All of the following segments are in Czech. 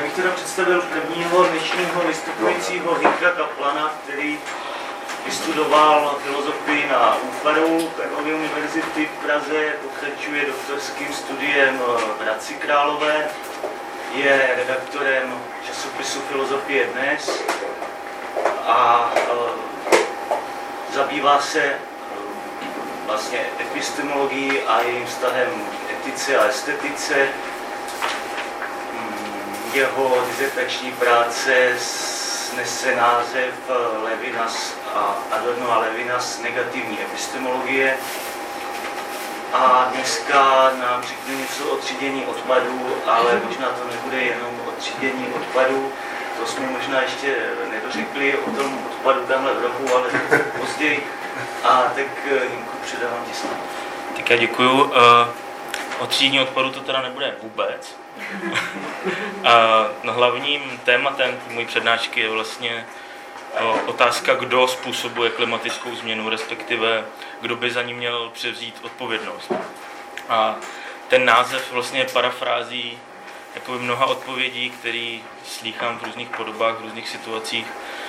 Já bych teda představil prvního dnešního vystupujícího Hinkra Kaplana, který vystudoval filozofii na ÚFARu Karlovy univerzity v Praze, pokračuje doktorským studiem v Hradci Králové, je redaktorem časopisu Filozofie dnes a zabývá se vlastně epistemologií a jejím vztahem k etice a estetice. Jeho dizertační práce snese název Levinas a Adorno a Levinas negativní epistemologie. A dneska nám řekne něco o třídění odpadů, ale možná to nebude jenom o třídění odpadů. To jsme možná ještě nedořekli o tom odpadu tamhle v rohu, ale později. A tak Jinku, předávám ti slovo. Tak já děkuju. O třídění odpadu to teda nebude vůbec. Hlavním tématem mojí přednášky je vlastně otázka, kdo způsobuje klimatickou změnu, respektive kdo by za ní měl převzít odpovědnost. A ten název vlastně je parafrází jakoby mnoha odpovědí, které slýchám v různých podobách, v různých situacích,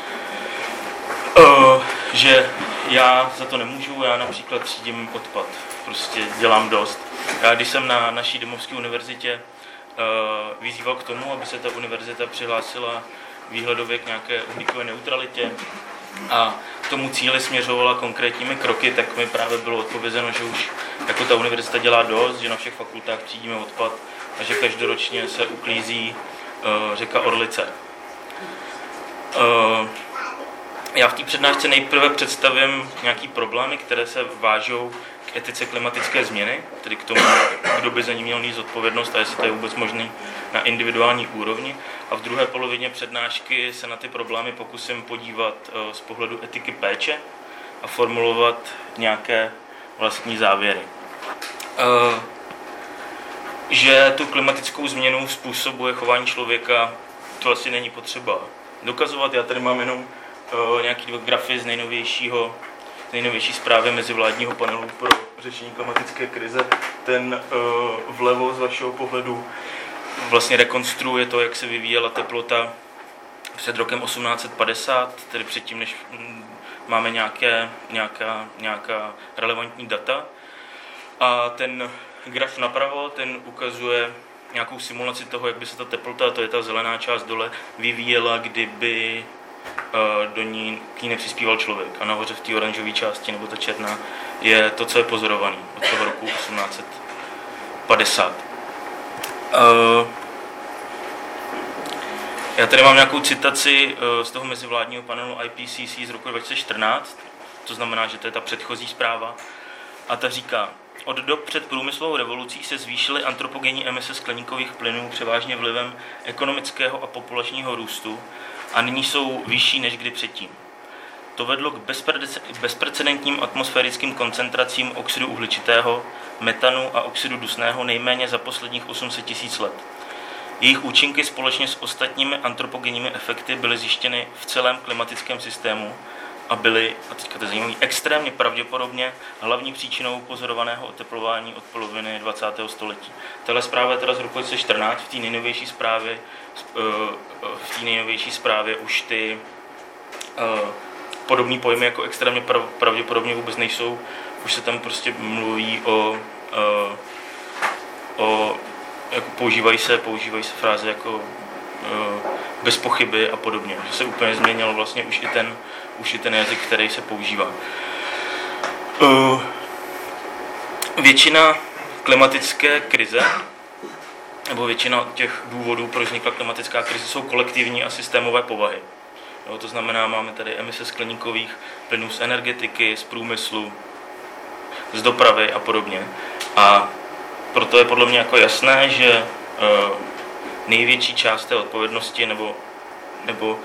že já za to nemůžu, já například třídím odpad, prostě dělám dost. Já když jsem na naší domovské univerzitě vyzýval k tomu, aby se ta univerzita přihlásila výhledově k nějaké uhlíkové neutralitě a k tomu cíli směřovala konkrétními kroky, tak mi právě bylo odpovězeno, že už jako ta univerzita dělá dost, že na všech fakultách třídíme odpad a že každoročně se uklízí řeka Orlice. Já v té přednášce nejprve představím nějaký problémy, které se vážou k etice klimatické změny, tedy k tomu, kdo by za ní měl nést odpovědnost a jestli to je vůbec možné na individuální úrovni. A v druhé polovině přednášky se na ty problémy pokusím podívat z pohledu etiky péče a formulovat nějaké vlastní závěry. Že tu klimatickou změnu způsobuje chování člověka, to asi není potřeba dokazovat. Já tady mám jenom nějaký dva grafy z nejnovější zprávy mezivládního panelu pro řešení klimatické krize. Ten vlevo z vašeho pohledu vlastně rekonstruuje to, jak se vyvíjela teplota před rokem 1850, tedy předtím, než máme nějaká relevantní data. A ten graf napravo, ten ukazuje nějakou simulaci toho, jak by se ta teplota, to je ta zelená část dole, vyvíjela, kdyby k ní nepřispíval člověk. A nahoře v té oranžové části, nebo ta černá, je to, co je pozorovaný od toho roku 1850. Já tady mám nějakou citaci z toho mezivládního panelu IPCC z roku 2014, to znamená, že to je ta předchozí zpráva, a ta říká: od dob před průmyslovou revolucí se zvýšily antropogenní emise skleníkových plynů převážně vlivem ekonomického a populačního růstu a nyní jsou vyšší než kdy předtím. To vedlo k bezprecedentním atmosférickým koncentracím oxidu uhličitého, metanu a oxidu dusného nejméně za posledních 800 000 let. Jejich účinky společně s ostatními antropogenními efekty byly zjištěny v celém klimatickém systému a byly, a teďka to je zajímavé, extrémně pravděpodobně hlavní příčinou pozorovaného oteplování od poloviny 20. století. Tahle zpráva je teda z roku 2014, v té nejnovější zprávě už ty podobné pojmy jako extrémně pravděpodobně vůbec nejsou, už se tam prostě mluví jako používají se fráze jako bez pochyby a podobně, že se úplně změnil vlastně už i ten jazyk, který se používá. Většina klimatické krize, nebo většina těch důvodů, proč vznikla klimatická krize, jsou kolektivní a systémové povahy. Jo, to znamená, máme tady emise skleníkových plynů z energetiky, z průmyslu, z dopravy a podobně. A proto je podle mě jako jasné, že největší část té odpovědnosti nebo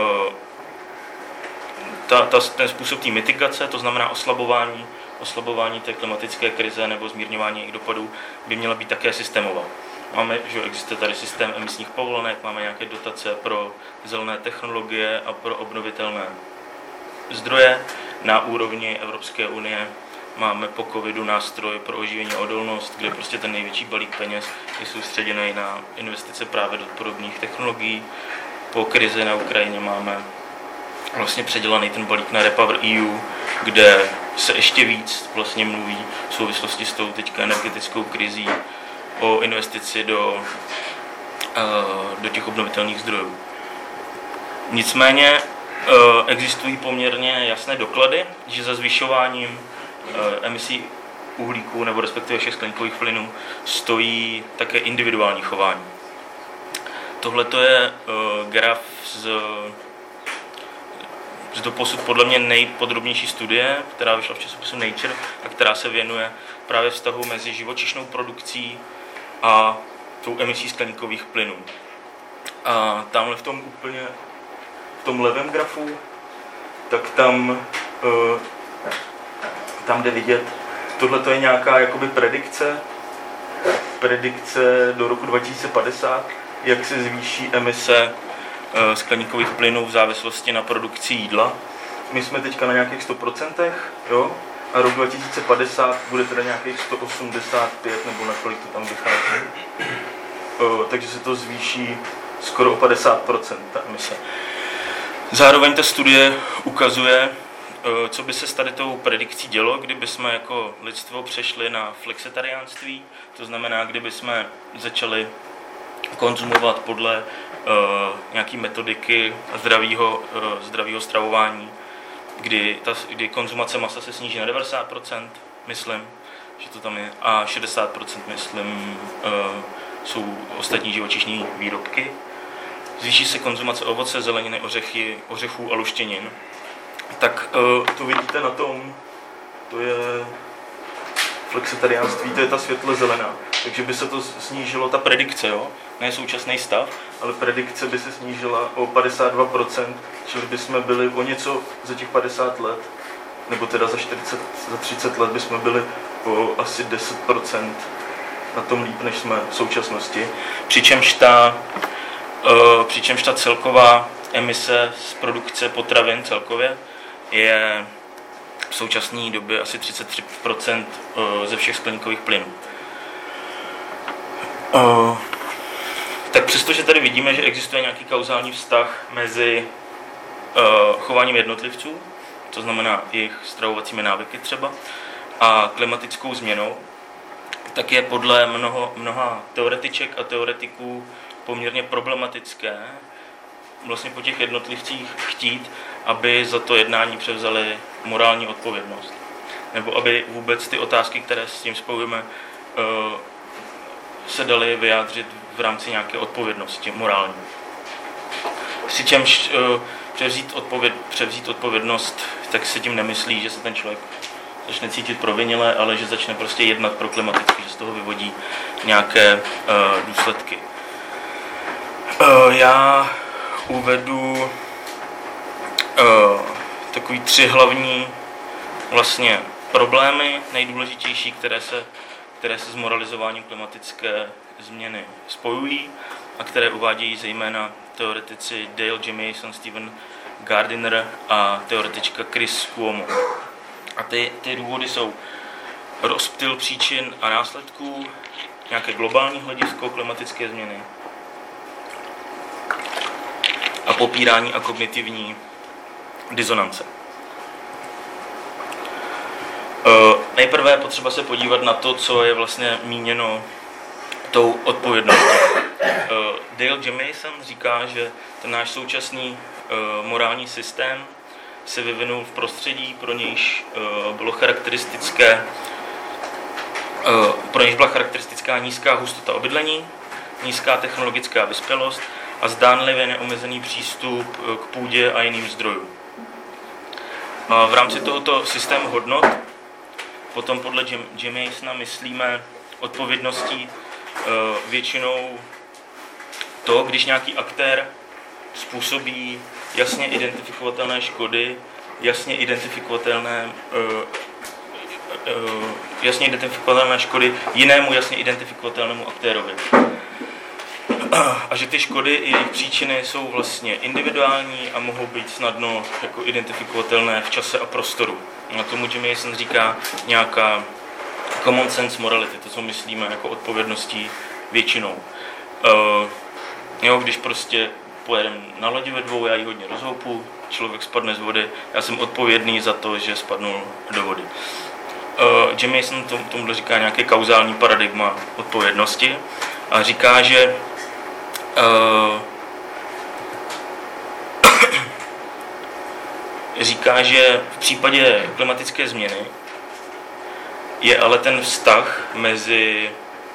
ten způsob té mitigace, to znamená oslabování té klimatické krize nebo zmírňování jejich dopadů, by měla být také systémová. Máme, že existuje tady systém emisních povolenek, máme nějaké dotace pro zelené technologie a pro obnovitelné zdroje. Na úrovni Evropské unie Máme po covidu nástroj pro oživení a odolnost, kde prostě ten největší balík peněz je soustředěný na investice právě do podobných technologií. Po krizi na Ukrajině máme vlastně předělaný ten balík na Repower EU, kde se ještě víc vlastně mluví v souvislosti s tou teďka energetickou krizí o investici do těch obnovitelných zdrojů. Nicméně existují poměrně jasné doklady, že za zvyšováním emisí uhlíku nebo respektive všech skleníkových plynů stojí také individuální chování. Tohle je graf z doposud podle mě nejpodrobnější studie, která vyšla v časopisu Nature a která se věnuje právě vztahu mezi živočišnou produkcí a tou emisí skleníkových plynů. A tamhle v tom levém grafu, tak tam jde vidět, tohle je nějaká jakoby predikce do roku 2050, jak se zvýší emise skleníkových plynů v závislosti na produkci jídla. My jsme teďka na nějakých 100%, jo? A rok 2050 bude teda nějakých 185, nebo na kolik to tam vychází. Takže se to zvýší skoro o 50%, ta emise. Zároveň ta studie ukazuje, co by se s tady tou predikcí dělo, kdyby jsme jako lidstvo přešli na flexitariánství, to znamená, kdyby jsme začali konzumovat podle nějaké metodiky zdravého stravování, kdy konzumace masa se sníží na 90%, myslím, že to tam je, a 60%, myslím, jsou ostatní živočišní výrobky. Zvýší se konzumace ovoce, zeleniny, ořechů a luštěnin. Tak to vidíte na tom, to je flexitariánství, to je ta světle zelená. Takže by se to snížilo, ta predikce, jo? Ne současný stav, ale predikce by se snížila o 52%, čili by jsme byli o něco za těch 50 let, nebo teda za 30 let by jsme byli o asi 10% na tom líp, než jsme v současnosti. Přičemž ta celková emise z produkce potravin celkově je v současné době asi 33% ze všech skleníkových plynů. Tak přestože tady vidíme, že existuje nějaký kauzální vztah mezi chováním jednotlivců, to znamená jejich stravovacími návyky třeba, a klimatickou změnou, tak je podle mnoha teoretiček a teoretiků poměrně problematické vlastně po těch jednotlivcích chtít, aby za to jednání převzali morální odpovědnost. Nebo aby vůbec ty otázky, které s tím spojujeme, se daly vyjádřit v rámci nějaké odpovědnosti morální. Přičemž převzít odpovědnost, tak se tím nemyslí, že se ten člověk začne cítit provinile, ale že začne prostě jednat pro klimaticky, že z toho vyvodí nějaké důsledky. Já uvedu takový 3 hlavní vlastně problémy, nejdůležitější, které se s moralizováním klimatické změny spojují a které uvádějí zejména teoretici Dale Jamieson, Stephen Gardiner a teoretička Chris Cuomo. A ty důvody jsou rozptyl příčin a následků, nějaké globální hledisko klimatické změny a popírání a kognitivní disonance. Nejprve je potřeba se podívat na to, co je vlastně míněno tou odpovědností. Dale Jamieson říká, že ten náš současný morální systém se vyvinul v prostředí, pro nějž byla charakteristická nízká hustota obydlení, nízká technologická vyspělost a zdánlivě neomezený přístup k půdě a jiným zdrojům. V rámci tohoto systému hodnot potom podle Jamiesona myslíme odpovědností většinou to, když nějaký aktér způsobí jasně identifikovatelné škody, jasně identifikovatelné škody jinému jasně identifikovatelnému aktérovi. A že ty škody i jejich příčiny jsou vlastně individuální a mohou být snadno jako identifikovatelné v čase a prostoru. A tomu Jimmy Mason říká nějaká common sense morality, to, co myslíme jako odpovědností většinou. Když prostě pojedeme na lodi ve dvou, já ji hodně rozhoupu, člověk spadne z vody, já jsem odpovědný za to, že spadnul do vody. Jimmy Mason tomu říká nějaké kauzální paradigma odpovědnosti a říká, že v případě klimatické změny je ale ten vztah mezi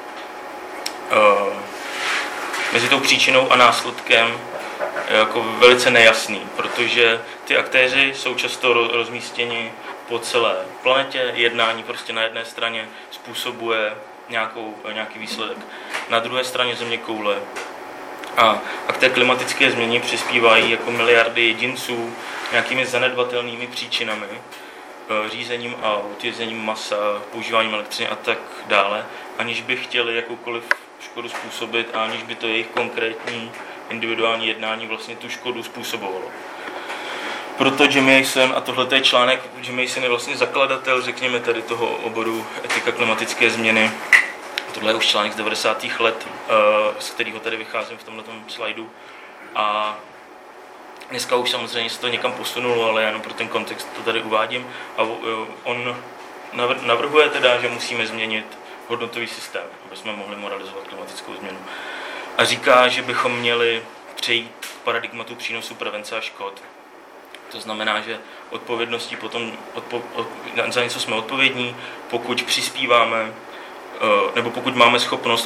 tou příčinou a následkem jako velice nejasný, protože ty aktéři jsou často rozmístěni po celé planetě, jednání prostě na jedné straně způsobuje nějaký výsledek, na druhé straně zeměkoule. A k té klimatické změně přispívají jako miliardy jedinců nějakými zanedbatelnými příčinami, řízením aut, jezením masa, používáním elektřiny a tak dále, aniž by chtěli jakoukoliv škodu způsobit a aniž by to jejich konkrétní individuální jednání vlastně tu škodu způsobovalo. Proto Jimmy Mason, a tohle je článek, Jimmy Mason je vlastně zakladatel, řekněme tady toho oboru etika klimatické změny. Tohle je už článek z 90. let, z kterého tady vycházím v tomto slajdu. A dneska už samozřejmě se to někam posunulo, ale jenom pro ten kontext to tady uvádím. A on navrhuje teda, že musíme změnit hodnotový systém, aby jsme mohli moralizovat klimatickou změnu. A říká, že bychom měli přejít k paradigmatu přínosu, prevence a škod. To znamená, že odpovědností potom za něco jsme odpovědní, pokud přispíváme, nebo pokud máme schopnost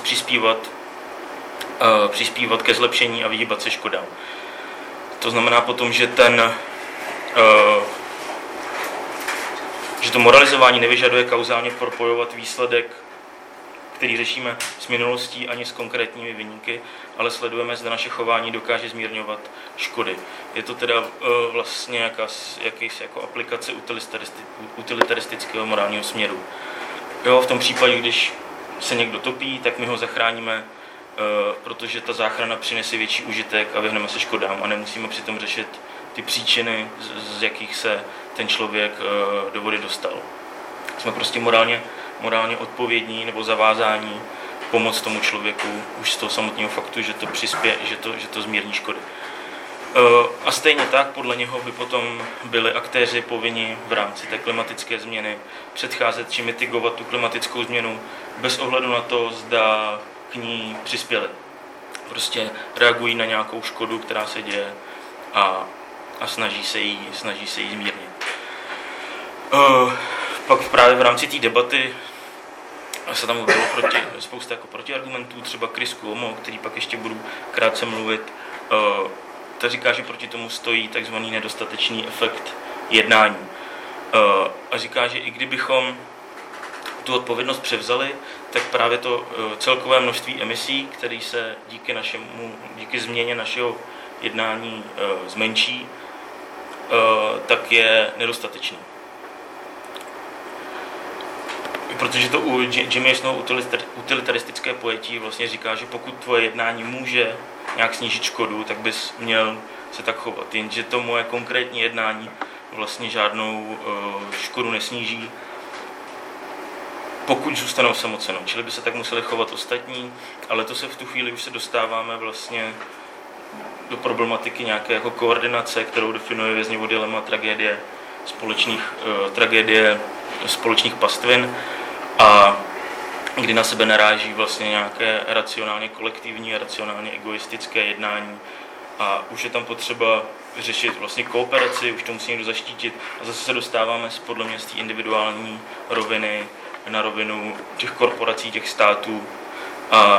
přispívat ke zlepšení a vyhýbat se škodám. To znamená potom, že že to moralizování nevyžaduje kauzálně propojovat výsledek, který řešíme s minulostí, ani s konkrétními viníky, ale sledujeme, zda naše chování dokáže zmírňovat škody. Je to teda vlastně jakýsi jako aplikace utilitaristického morálního směru. V tom případě, když se někdo topí, tak my ho zachráníme, protože ta záchrana přinese větší užitek a vyhneme se škodám a nemusíme přitom řešit ty příčiny, z jakých se ten člověk do vody dostal. Jsme prostě morálně odpovědní nebo zavázání pomoct tomu člověku už z toho samotného faktu, že to přispěje, že to zmírní škody. A stejně tak podle něho by potom byli aktéři povinni v rámci té klimatické změny předcházet či mitigovat tu klimatickou změnu bez ohledu na to, zda k ní přispěli. Prostě reagují na nějakou škodu, která se děje a snaží se jí zmírnit. Pak právě v rámci té debaty se tam bylo spousta jako protiargumentů, třeba Chris Cuomo, který pak ještě budu krátce mluvit, ta říká, že proti tomu stojí takzvaný nedostatečný efekt jednání. A říká, že i kdybychom tu odpovědnost převzali, tak právě to celkové množství emisí, které se díky změně našeho jednání zmenší, tak je nedostatečný. Protože to u Jimmy Masonovo utilitaristické pojetí vlastně říká, že pokud tvoje jednání může nějak snížit škodu, tak bys měl se tak chovat. Jenže to moje konkrétní jednání vlastně žádnou škodu nesníží, pokud zůstanou samocenou. Čili by se tak museli chovat ostatní, ale to se v tu chvíli už se dostáváme vlastně do problematiky nějaké jako koordinace, kterou definuje Vězňovo dilema tragédie společných pastvin, a kdy na sebe naráží vlastně nějaké racionálně kolektivní a racionálně egoistické jednání. A už je tam potřeba řešit vlastně kooperaci, už to musí někdo zaštítit. A zase se dostáváme podle mě z té individuální roviny na rovinu těch korporací, těch států a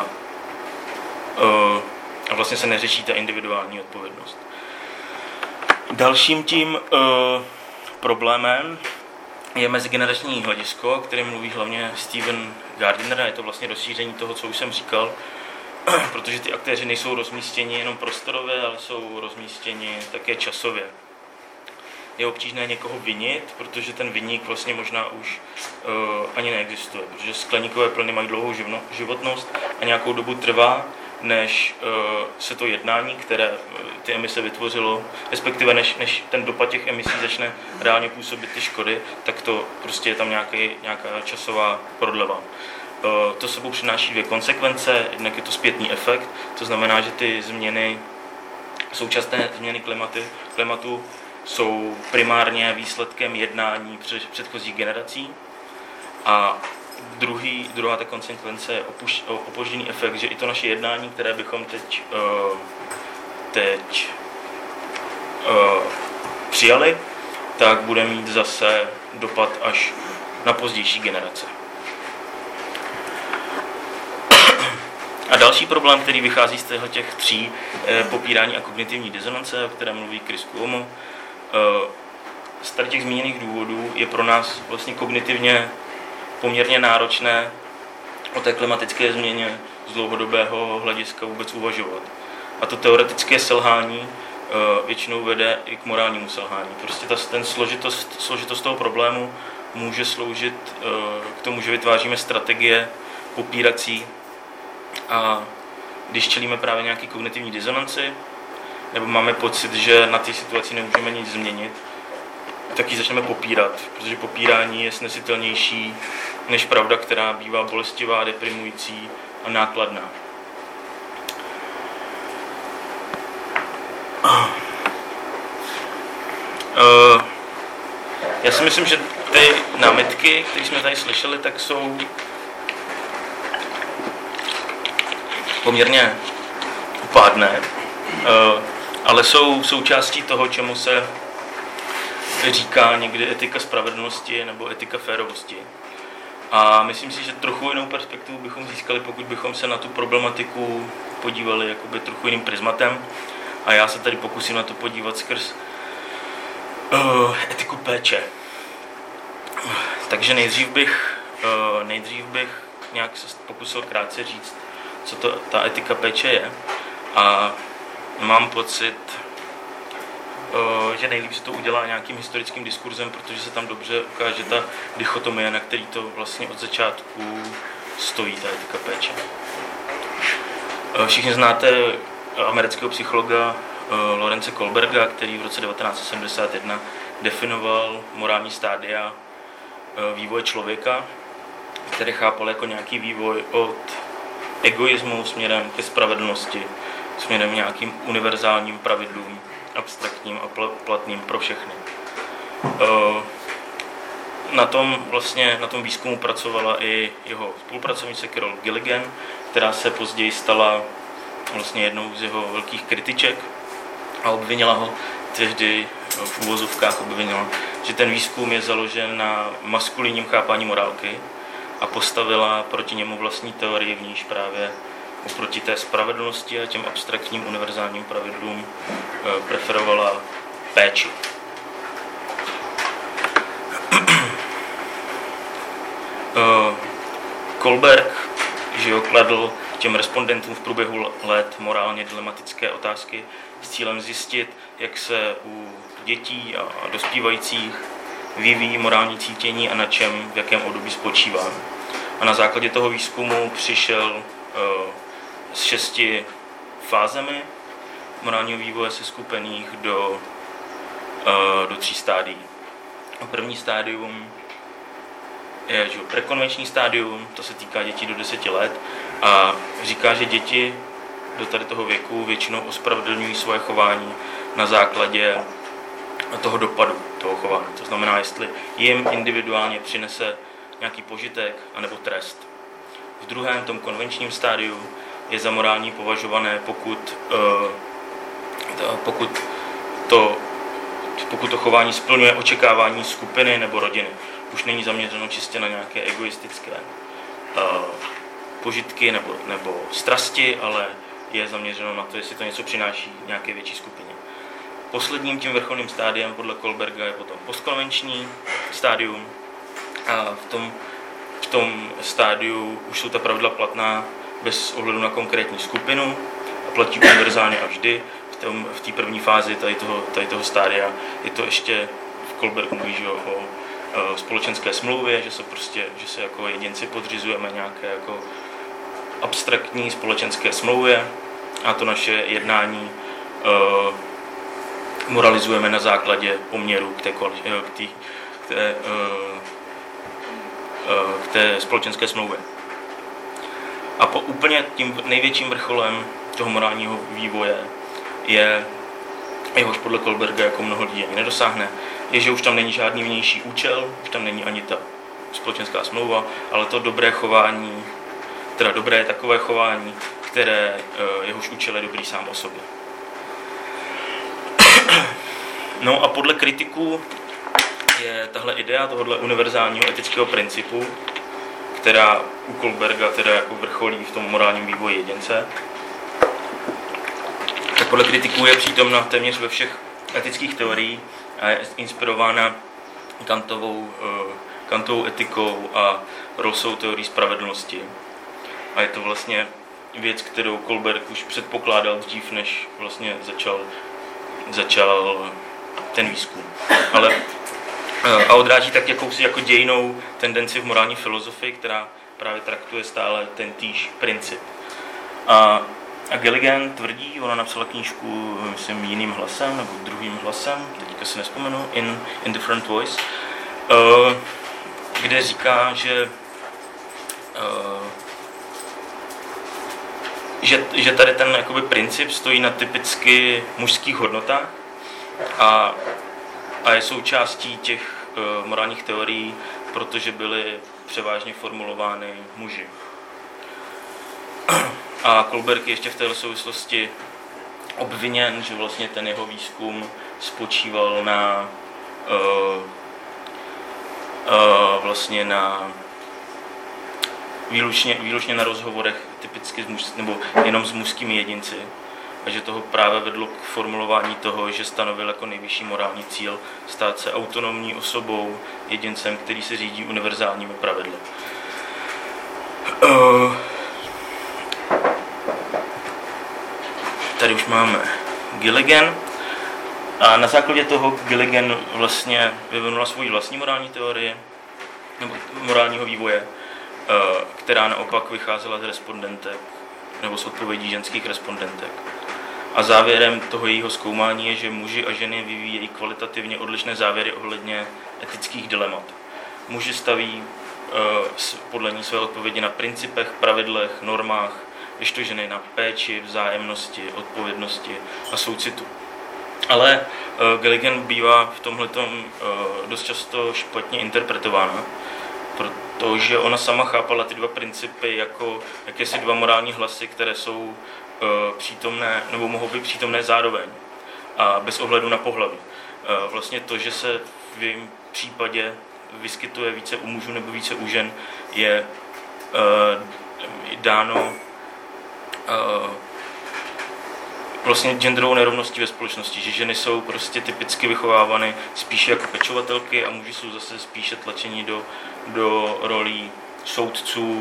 vlastně se neřeší ta individuální odpovědnost. Dalším tím problémem je mezigenerační hledisko, o kterém mluví hlavně Steven Gardiner, je to vlastně rozšíření toho, co už jsem říkal, protože ty aktéři nejsou rozmístěni jenom prostorově, ale jsou rozmístěni také časově. Je obtížné někoho vinit, protože ten viník vlastně možná už ani neexistuje, protože skleníkové plyny mají dlouhou životnost a nějakou dobu trvá, než se to jednání, které ty emise vytvořilo, respektive než ten dopad těch emisí začne reálně působit ty škody, tak to prostě je tam nějaká časová prodleva. To sebou přináší dvě konsekvence, jednak je to zpětný efekt, to znamená, že ty změny, současné změny klimatu jsou primárně výsledkem jednání předchozích generací a druhá ta konsekvence je opožděný efekt, že i to naše jednání, které bychom teď přijali, tak bude mít zase dopad až na pozdější generace. A další problém, který vychází z těch tří, popírání a kognitivní disonance, o kterém mluví Chris Cuomo, z těch zmíněných důvodů je pro nás vlastně kognitivně poměrně náročné o té klimatické změně z dlouhodobého hlediska vůbec uvažovat. A to teoretické selhání většinou vede i k morálnímu selhání. Prostě ten složitost toho problému může sloužit k tomu, že vytváříme strategie popírací a když čelíme právě nějaký kognitivní disonanci nebo máme pocit, že na té situaci nemůžeme nic změnit, tak ji začneme popírat, protože popírání je snesitelnější než pravda, která bývá bolestivá, deprimující a nákladná. Já si myslím, že ty námitky, které jsme tady slyšeli, tak jsou poměrně upádné, ale jsou součástí toho, čemu se říká někdy etika spravedlnosti nebo etika férovosti. A myslím si, že trochu jinou perspektivu bychom získali, pokud bychom se na tu problematiku podívali jakoby trochu jiným prismatem. A já se tady pokusím na to podívat skrz etiku péče. Takže nejdřív bych nějak se pokusil krátce říct, co to ta etika péče je. A mám pocit, že nejlíp se to udělá nějakým historickým diskurzem, protože se tam dobře ukáže ta dichotomie, na který to vlastně od začátku stojí, ta etika péče. Všichni znáte amerického psychologa Lorence Kohlberga, který v roce 1971 definoval morální stádia vývoje člověka, který chápal jako nějaký vývoj od egoismu směrem ke spravedlnosti, směrem nějakým univerzálním pravidlům, abstraktním a platným pro všechny. Na tom výzkumu pracovala i jeho spolupracovnice Carol Gilligan, která se později stala vlastně jednou z jeho velkých kritiček a obvinila ho tehdy v uvozovkách že ten výzkum je založen na maskulinním chápání morálky a postavila proti němu vlastní teorii, v níž právě oproti té spravedlnosti a těm abstraktním univerzálním pravidlům preferovala péči. Kohlberg kladl těm respondentům v průběhu let morálně dilematické otázky s cílem zjistit, jak se u dětí a dospívajících vyvíjí morální cítění a na čem, v jakém období spočívá. A na základě toho výzkumu přišel s 6 fázemi morálního vývoje seskupených do 3 stádií. První stádium je prekonvenční stádium, to se týká dětí do 10 let a říká, že děti do tady toho věku většinou ospravedlňují svoje chování na základě toho dopadu toho chování. To znamená, jestli jim individuálně přinese nějaký požitek anebo trest. V druhém, tom konvenčním stádiu, je za morální považované, pokud to chování splňuje očekávání skupiny nebo rodiny. Už není zaměřeno čistě na nějaké egoistické požitky nebo strasti, ale je zaměřeno na to, jestli to něco přináší nějaké větší skupině. Posledním tím vrcholným stádiem podle Kohlberga je potom postkonvenční stádium a v tom stádiu už jsou ta pravidla platná bez ohledu na konkrétní skupinu a platí univerzálně a vždy. V té první fázi tady toho stádia je to ještě v Kohlbergu mluví o společenské smlouvě, že se jako jedinci podřizujeme nějaké jako abstraktní společenské smlouvě a to naše jednání moralizujeme na základě poměru k té společenské smlouvě. A po úplně tím největším vrcholem toho morálního vývoje je, jehož podle Kohlberga jako mnoho lidí ani nedosáhne, je, že už tam není žádný vnější účel, už tam není ani ta společenská smlouva, ale to dobré chování, teda dobré takové chování, které jehož účel je dobrý sám o sobě. No a podle kritiků je tahle idea tohohle univerzálního etického principu, která u Kohlberga teda jako vrcholí v tom morálním vývoji jedince, tak podle kritiků je přítomna téměř ve všech etických teorií a je inspirována Kantovou etikou a Rawlsovou teorií spravedlnosti. A je to vlastně věc, kterou Kohlberg už předpokládal dřív, než vlastně začal ten výzkum. A odráží tak jakousi jako dějinnou tendenci v morální filozofii, která právě traktuje stále ten týž princip. A Gilligan tvrdí, ona napsala knížku, myslím, jiným hlasem, nebo druhým hlasem, teďka si nespomenu, in Different Voice, kde říká, že tady ten jakoby princip stojí na typicky mužských hodnotách a je součástí těch morálních teorií, protože byly převážně formulovány muži. A Kohlberg ještě v této souvislosti obviněn, že vlastně ten jeho výzkum spočíval výlučně na rozhovorech typicky nebo jenom s mužskými jedinci. A že toho právě vedlo k formulování toho, že stanovil jako nejvyšší morální cíl stát se autonomní osobou, jedincem, který se řídí univerzálními pravidly. Tady už máme Gilligan a na základě toho Gilligan vlastně vyvinula svou vlastní morální teorii nebo morálního vývoje, která naopak vycházela z respondentek nebo z odpovědí ženských respondentek. A závěrem toho jejího zkoumání je, že muži a ženy vyvíjejí kvalitativně odlišné závěry ohledně etických dilemat. Muži staví podle ní své odpovědi na principech, pravidlech, normách, kdežto ženy na péči, vzájemnosti, odpovědnosti a soucitu. Ale Gilligan bývá v tomhletom dost často špatně interpretována, protože ona sama chápala ty dva principy jako jakési dva morální hlasy, které jsou přítomné, nebo mohou být přítomné zároveň a bez ohledu na pohlaví. Vlastně to, že se v jejím případě vyskytuje více u mužů nebo více u žen, je dáno vlastně genderovou nerovností ve společnosti, že ženy jsou prostě typicky vychovávány spíše jako pečovatelky a muži jsou zase spíše tlačeni do rolí soudců,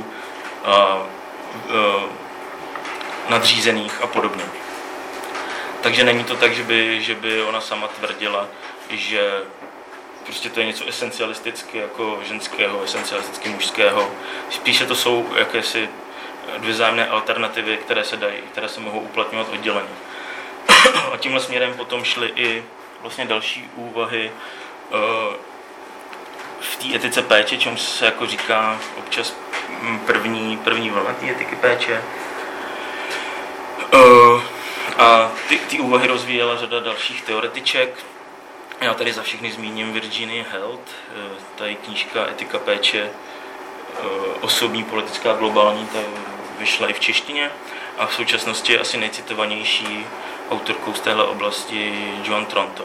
nadřízených a podobně. Takže není to tak, že by ona sama tvrdila, že prostě to je něco esencialisticky jako ženského, esencialisticky mužského. Spíše to jsou jakési dvě vzájemné alternativy, které se mohou uplatňovat odděleně. A tímhle směrem potom šly i vlastně další úvahy v té etice péče, čemu se jako říká občas první vlna té etiky péče. A ty úvahy rozvíjela řada dalších teoretiček. Já tady za všechny zmíním Virginia Held, tady knížka Etika péče, osobní, politická, globální, ta vyšla i v češtině a v současnosti je asi nejcitovanější autorkou z téhle oblasti Joan Tronto.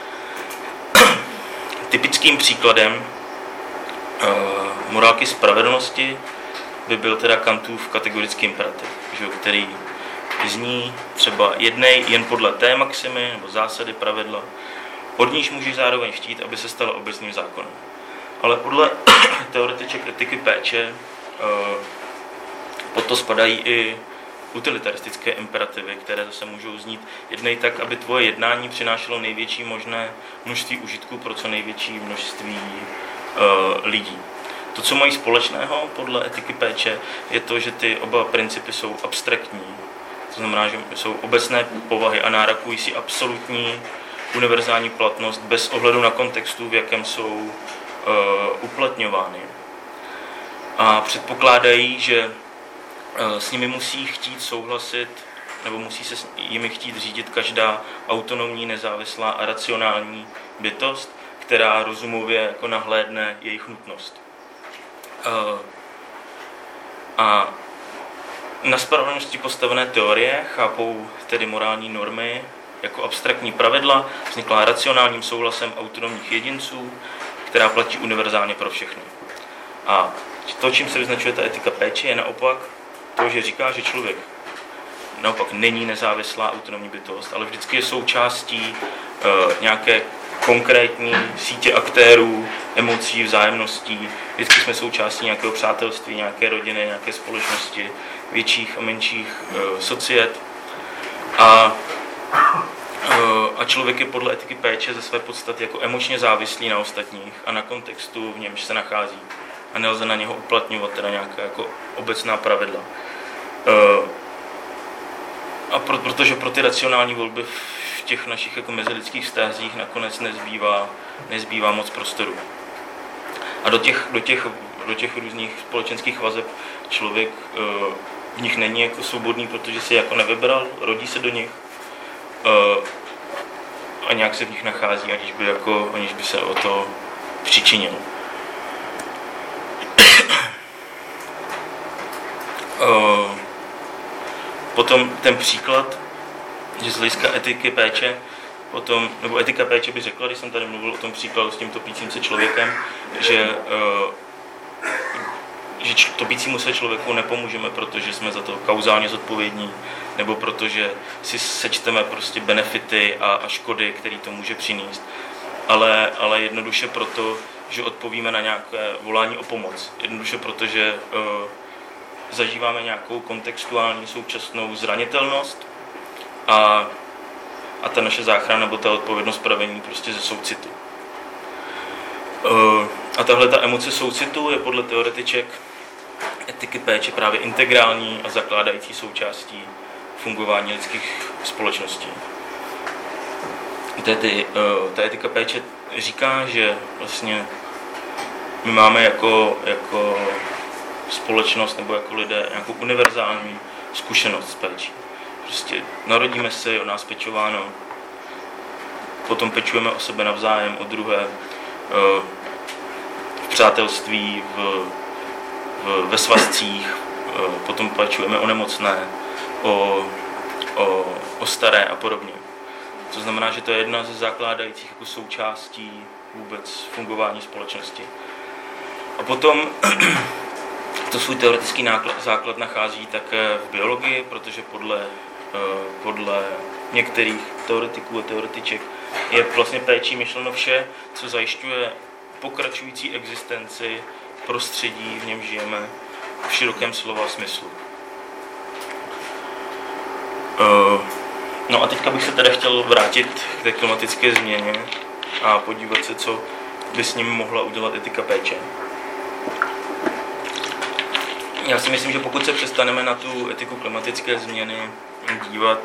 Typickým příkladem morálky spravedlnosti by byl teda Kantův kategorický imperativ, který zní třeba jednej jen podle té maximy nebo zásady pravidla, od níž můžeš zároveň chtít, aby se stala obecným zákonem. Ale podle teoretiček etiky péče pod to spadají i utilitaristické imperativy, které zase můžou znít jednej tak, aby tvoje jednání přinášelo největší možné množství užitků pro co největší množství lidí. To, co mají společného podle etiky péče, je to, že ty oba principy jsou abstraktní. To znamená, že jsou obecné povahy a nárokují si absolutní univerzální platnost bez ohledu na kontextu, v jakém jsou uplatňovány. A předpokládají, že s nimi musí chtít souhlasit, nebo musí se s nimi chtít řídit každá autonomní, nezávislá a racionální bytost, která rozumově jako nahlédne jejich nutnost. A na spravedlnosti postavené teorie chápou tedy morální normy jako abstraktní pravidla, vzniklá racionálním souhlasem autonomních jedinců, která platí univerzálně pro všechny. A to, čím se vyznačuje ta etika péče, je naopak to, že říká, že člověk naopak není nezávislá autonomní bytost, ale vždycky je součástí nějaké konkrétní sítě aktérů, emocí, vzájemností. Vždycky jsme součástí nějakého přátelství, nějaké rodiny, nějaké společnosti, větších a menších societ. A člověk je podle etiky péče ze své podstaty jako emočně závislý na ostatních a na kontextu, v němž se nachází. A nelze na něho uplatňovat teda nějaká jako obecná pravidla. A protože pro ty racionální volby v těch našich jako mezilidských vztazích nakonec nezbývá moc prostoru. A do těch různých společenských vazeb člověk v nich není jako svobodný, protože si jako nevybral, rodí se do nich a nějak se v nich nachází, aniž by se o to přičinil. Potom ten příklad, že z hlediska etiky péče, nebo etika péče by řekla, když jsem tady mluvil o tom příkladu s tím topícím se člověkem, že topícímu se člověku nepomůžeme, protože jsme za to kauzálně zodpovědní, nebo protože si sečteme prostě benefity a škody, které to může přinést, ale jednoduše proto, že odpovíme na nějaké volání o pomoc. Jednoduše proto, že zažíváme nějakou kontextuální současnou zranitelnost a ta naše záchrana nebo ta odpovědnost pravení prostě ze soucitu. A tahle ta emoce soucitu je podle teoretiček etiky péče právě integrální a zakládající součástí fungování lidských společností. Ta etika péče říká, že vlastně my máme jako společnost nebo jako lidé nějakou univerzální zkušenost s péčí. Prostě narodíme se, je o nás pečováno, potom pečujeme o sebe navzájem, o druhé, v přátelství, ve svazcích, potom pečujeme o nemocné, o staré a podobně. To znamená, že to je jedna ze zakládajících jako součástí vůbec fungování společnosti. A potom to svůj teoretický základ nachází také v biologii, protože podle některých teoretiků a teoretiček je vlastně péčí myšleno vše, co zajišťuje pokračující existenci prostředí, v něm žijeme, v širokém slova smyslu. No a teďka bych se teda chtěl vrátit k té klimatické změně a podívat se, co by s ním mohla udělat etika péče. Já si myslím, že pokud se přestaneme na tu etiku klimatické změny dívat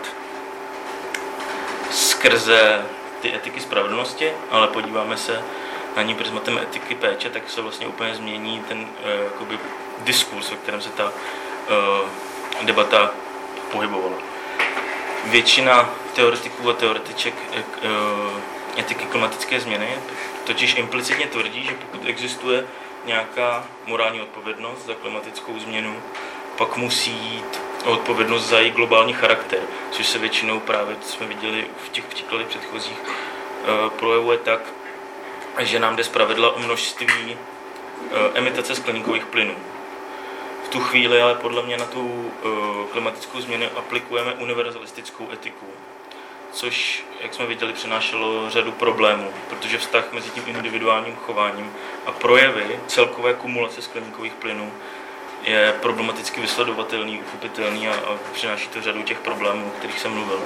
skrze ty etiky spravedlnosti, ale podíváme se na ní prismatem etiky péče, tak se vlastně úplně změní ten jakoby diskurs, ve kterém se ta debata pohybovala. Většina teoretiků a teoretiček etiky klimatické změny totiž implicitně tvrdí, že pokud existuje nějaká morální odpovědnost za klimatickou změnu, pak musí jít o odpovědnost za její globální charakter, což se většinou právě, co jsme viděli v těch příkladech předchozích, projevuje tak, že nám jde zpravidla o množství emitace skleníkových plynů. V tu chvíli ale podle mě na tu klimatickou změnu aplikujeme univerzalistickou etiku, což, jak jsme viděli, přinášelo řadu problémů, protože vztah mezi tím individuálním chováním a projevy celkové kumulace skleníkových plynů je problematicky vysledovatelný, uchopitelný a přináší to řadu těch problémů, o kterých jsem mluvil.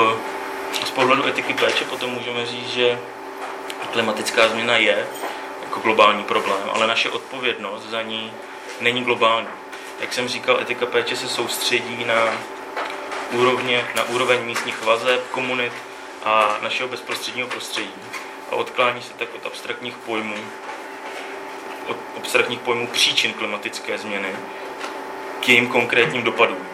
Z pohledu etiky péče potom můžeme říct, že klimatická změna je jako globální problém, ale naše odpovědnost za ní není globální. Jak jsem říkal, etika péče se soustředí na úroveň místních vazeb, komunit a našeho bezprostředního prostředí a odklání se tak od abstraktních pojmů příčin klimatické změny k jejím konkrétním dopadům.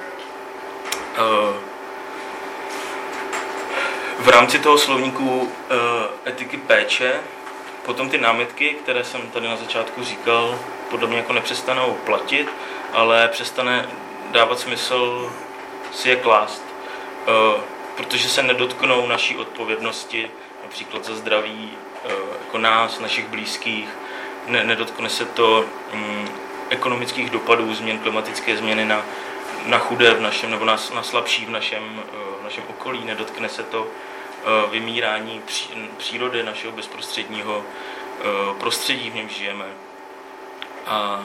V rámci toho slovníku etiky péče potom ty námitky, které jsem tady na začátku říkal, podle mě jako nepřestanou platit, ale přestane dávat smysl si je klást, protože se nedotknou naší odpovědnosti, například za zdraví jako nás, našich blízkých, nedotkne se to ekonomických dopadů změn, klimatické změny na chudé v našem, nebo na slabší v našem okolí, nedotkne se to vymírání přírody, našeho bezprostředního prostředí, v něm žijeme. A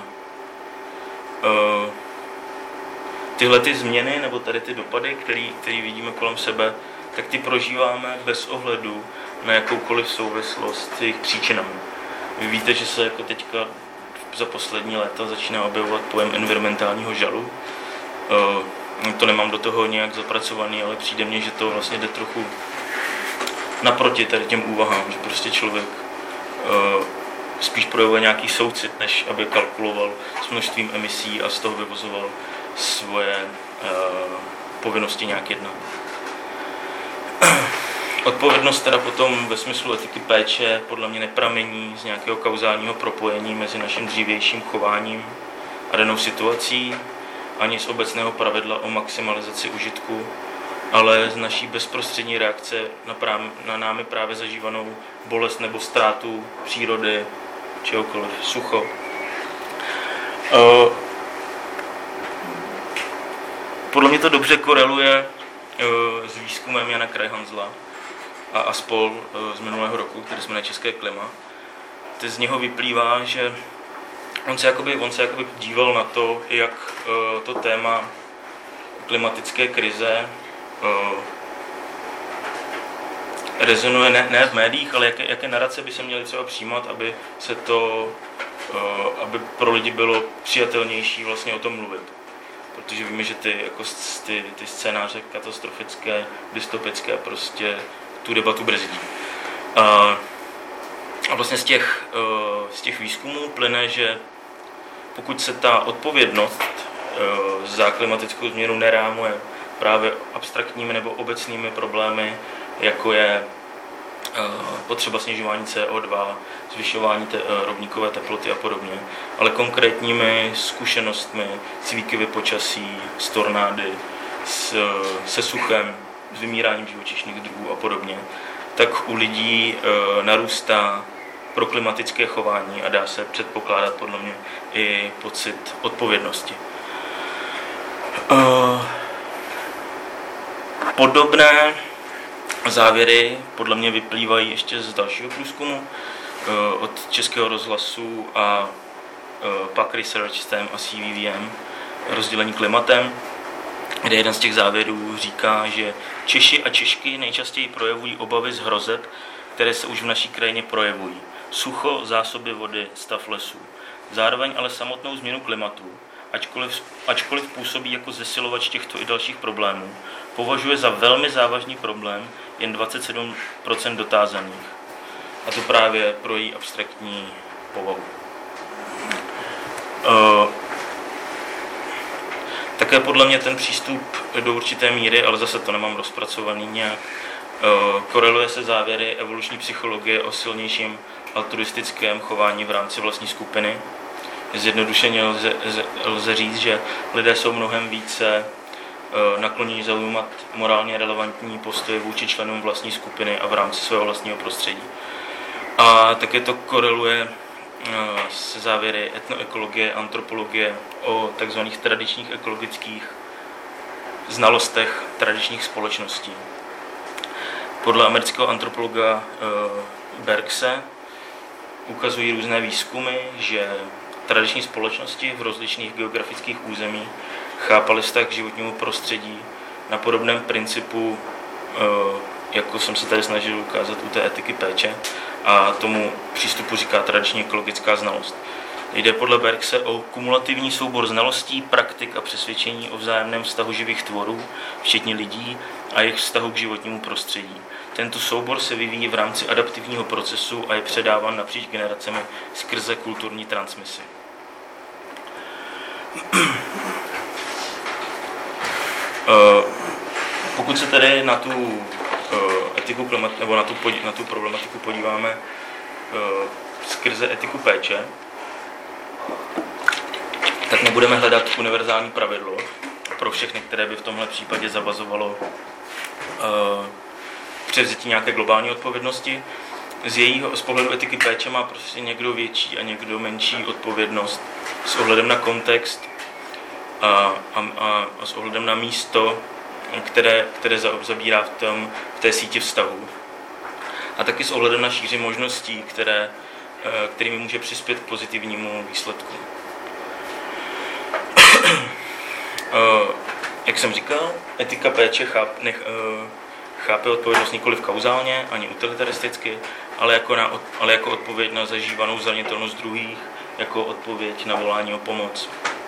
tyhle ty změny, nebo tady ty dopady, které vidíme kolem sebe, tak ty prožíváme bez ohledu na jakoukoliv souvislost s jejich příčinami. Vy víte, že se jako teďka za poslední léta začíná objevovat pojem environmentálního žalu. To nemám do toho nějak zapracovaný, ale přijde mně, že to vlastně jde trochu naproti tady těm úvahám, že prostě člověk spíš projevuje nějaký soucit, než aby kalkuloval s množstvím emisí a z toho vyvozoval svoje povinnosti nějak jednat. Odpovědnost teda potom ve smyslu etiky péče podle mě nepramení z nějakého kauzálního propojení mezi naším dřívějším chováním a danou situací, ani z obecného pravidla o maximalizaci užitku, ale z naší bezprostřední reakce na námi právě zažívanou bolest nebo ztrátu přírody, čehokoliv, sucho. Podle mě to dobře koreluje s výzkumem Jana Krajhanzla a spol z minulého roku, který jsme na České klima. Z něho vyplývá, že on se jakoby díval na to, jak to téma klimatické krize rezonuje ne v médiích, ale jaké narace by se měly třeba přijímat, aby pro lidi bylo přijatelnější vlastně o tom mluvit. Protože víme, že ty scénáře katastrofické, dystopické prostě tu debatu brzdí. A vlastně z těch výzkumů plyne, že pokud se ta odpovědnost za klimatickou změnu nerámuje právě abstraktními nebo obecnými problémy, jako je potřeba snižování CO2, zvyšování rovníkové teploty a podobně, ale konkrétními zkušenostmi s výkyvy počasí, s tornády, se suchem, s vymíráním živočišných druhů a podobně, tak u lidí narůstá proklimatické chování a dá se předpokládat podle mě i pocit odpovědnosti. Podobné závěry podle mě vyplývají ještě z dalšího průzkumu od Českého rozhlasu a PAC Research STEM a CVVM, rozdělení klimatem, kde jeden z těch závěrů říká, že Češi a Češky nejčastěji projevují obavy z hrozeb, které se už v naší krajině projevují. Sucho, zásoby vody, stav lesů. Zároveň ale samotnou změnu klimatu, ačkoliv působí jako zesilovač těchto i dalších problémů, považuje za velmi závažný problém jen 27% dotázaných. A to právě pro její abstraktní povahu. Také podle mě ten přístup do určité míry, ale zase to nemám rozpracovaný nějak, koreluje se závěry evoluční psychologie o silnějším altruistickém chování v rámci vlastní skupiny. Zjednodušeně lze říct, že lidé jsou mnohem více nakloněni zaujímat morálně relevantní postoje vůči členům vlastní skupiny a v rámci svého vlastního prostředí. A také to koreluje se závěry etnoekologie, antropologie o takzvaných tradičních ekologických znalostech tradičních společností. Podle amerického antropologa Berkse ukazují různé výzkumy, že tradiční společnosti v rozličných geografických územích chápaly vztah k životnímu prostředí na podobném principu, jako jsem se tady snažil ukázat u té etiky péče, a tomu přístupu říká tradiční ekologická znalost. Jde podle Bergse o kumulativní soubor znalostí, praktik a přesvědčení o vzájemném vztahu živých tvorů, včetně lidí a jejich vztahu k životnímu prostředí. Tento soubor se vyvíjí v rámci adaptivního procesu a je předáván napříč generacemi skrze kulturní transmisi. Pokud se tedy na tu etiku nebo na tu problematiku podíváme skrze etiku péče, tak nebudeme hledat univerzální pravidlo pro všechny, které by v tomhle případě zavazovalo převzetí nějaké globální odpovědnosti. Z pohledu etiky péče má prostě někdo větší a někdo menší odpovědnost s ohledem na kontext a s ohledem na místo, které zabírá v té síti vztahů. A taky s ohledem na šíři možností, kterými může přispět k pozitivnímu výsledku. Jak jsem říkal, etika péče chápe odpovědnost nikoli kauzálně, ani utilitaristicky, ale jako odpověď na zažívanou zranitelnost druhých, jako odpověď na volání o pomoc.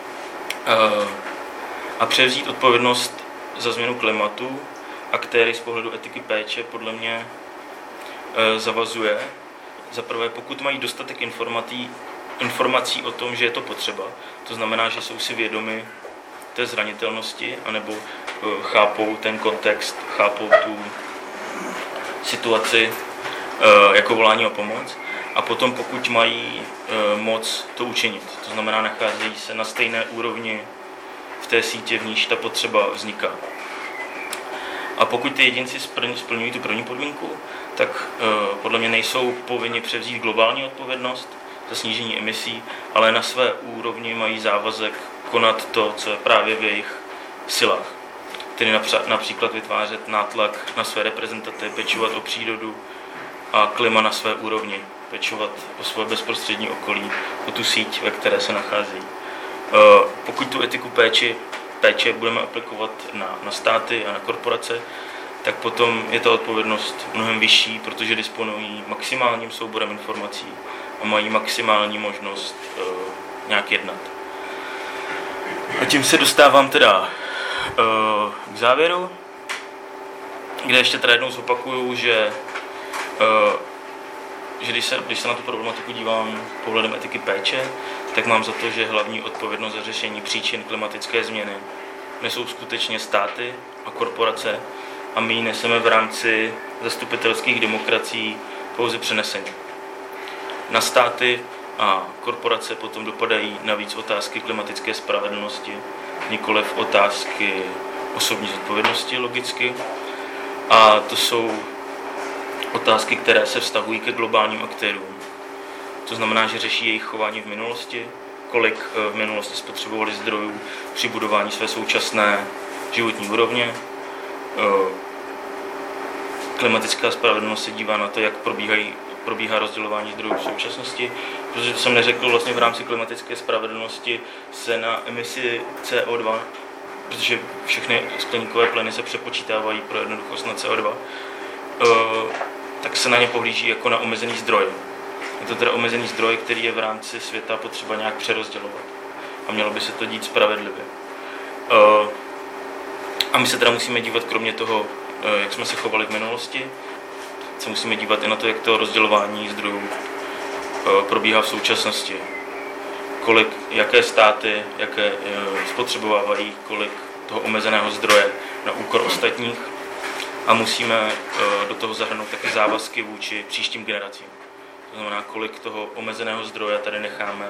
A převzít odpovědnost za změnu klimatu aktéry z pohledu etiky péče podle mě zavazuje. Za prvé, pokud mají dostatek informací o tom, že je to potřeba, to znamená, že jsou si vědomi té zranitelnosti, anebo chápou ten kontext, chápou tu situaci jako volání o pomoc. A potom, pokud mají moc to učinit, to znamená, nacházejí se na stejné úrovni v té sítě, v níž ta potřeba vzniká. A pokud ty jedinci splňují tu první podmínku, tak podle mě nejsou povinni převzít globální odpovědnost za snížení emisí, ale na své úrovni mají závazek konat to, co je právě v jejich silách. Tedy například vytvářet nátlak na své reprezentanty, pečovat o přírodu a klima na své úrovni, pečovat o svoje bezprostřední okolí, o tu síť, ve které se nacházejí. Pokud tu etiku péče budeme aplikovat na státy a na korporace, tak potom je ta odpovědnost mnohem vyšší, protože disponují maximálním souborem informací a mají maximální možnost nějak jednat. A tím se dostávám teda k závěru, kde ještě teda jednou zopakuju, že když se na tu problematiku dívám pohledem etiky péče, tak mám za to, že hlavní odpovědnost za řešení příčin klimatické změny nesou skutečně státy a korporace a my ji neseme v rámci zastupitelských demokracií pouze přeneseně. Na státy a korporace potom dopadají navíc otázky klimatické spravedlnosti, nikoliv otázky osobní zodpovědnosti logicky. A to jsou otázky, které se vztahují ke globálním aktérům. To znamená, že řeší jejich chování v minulosti, kolik v minulosti spotřebovali zdrojů při budování své současné životní úrovně. Klimatická spravedlnost se dívá na to, jak probíhá rozdělování zdrojů v současnosti, protože to jsem neřekl, vlastně v rámci klimatické spravedlnosti se na emisi CO2, protože všechny skleníkové plyny se přepočítávají pro jednoduchost na CO2, tak se na ně pohlíží jako na omezený zdroj. Je to teda omezený zdroj, který je v rámci světa potřeba nějak přerozdělovat. A mělo by se to dít spravedlivě. A my se teda musíme dívat kromě toho, jak jsme se chovali v minulosti, se musíme dívat i na to, jak to rozdělování zdrojů probíhá v současnosti. Jaké státy, jaké spotřebovávají, kolik toho omezeného zdroje na úkor ostatních. A musíme do toho zahrnout taky závazky vůči příštím generacím. To znamená, kolik toho omezeného zdroje tady necháme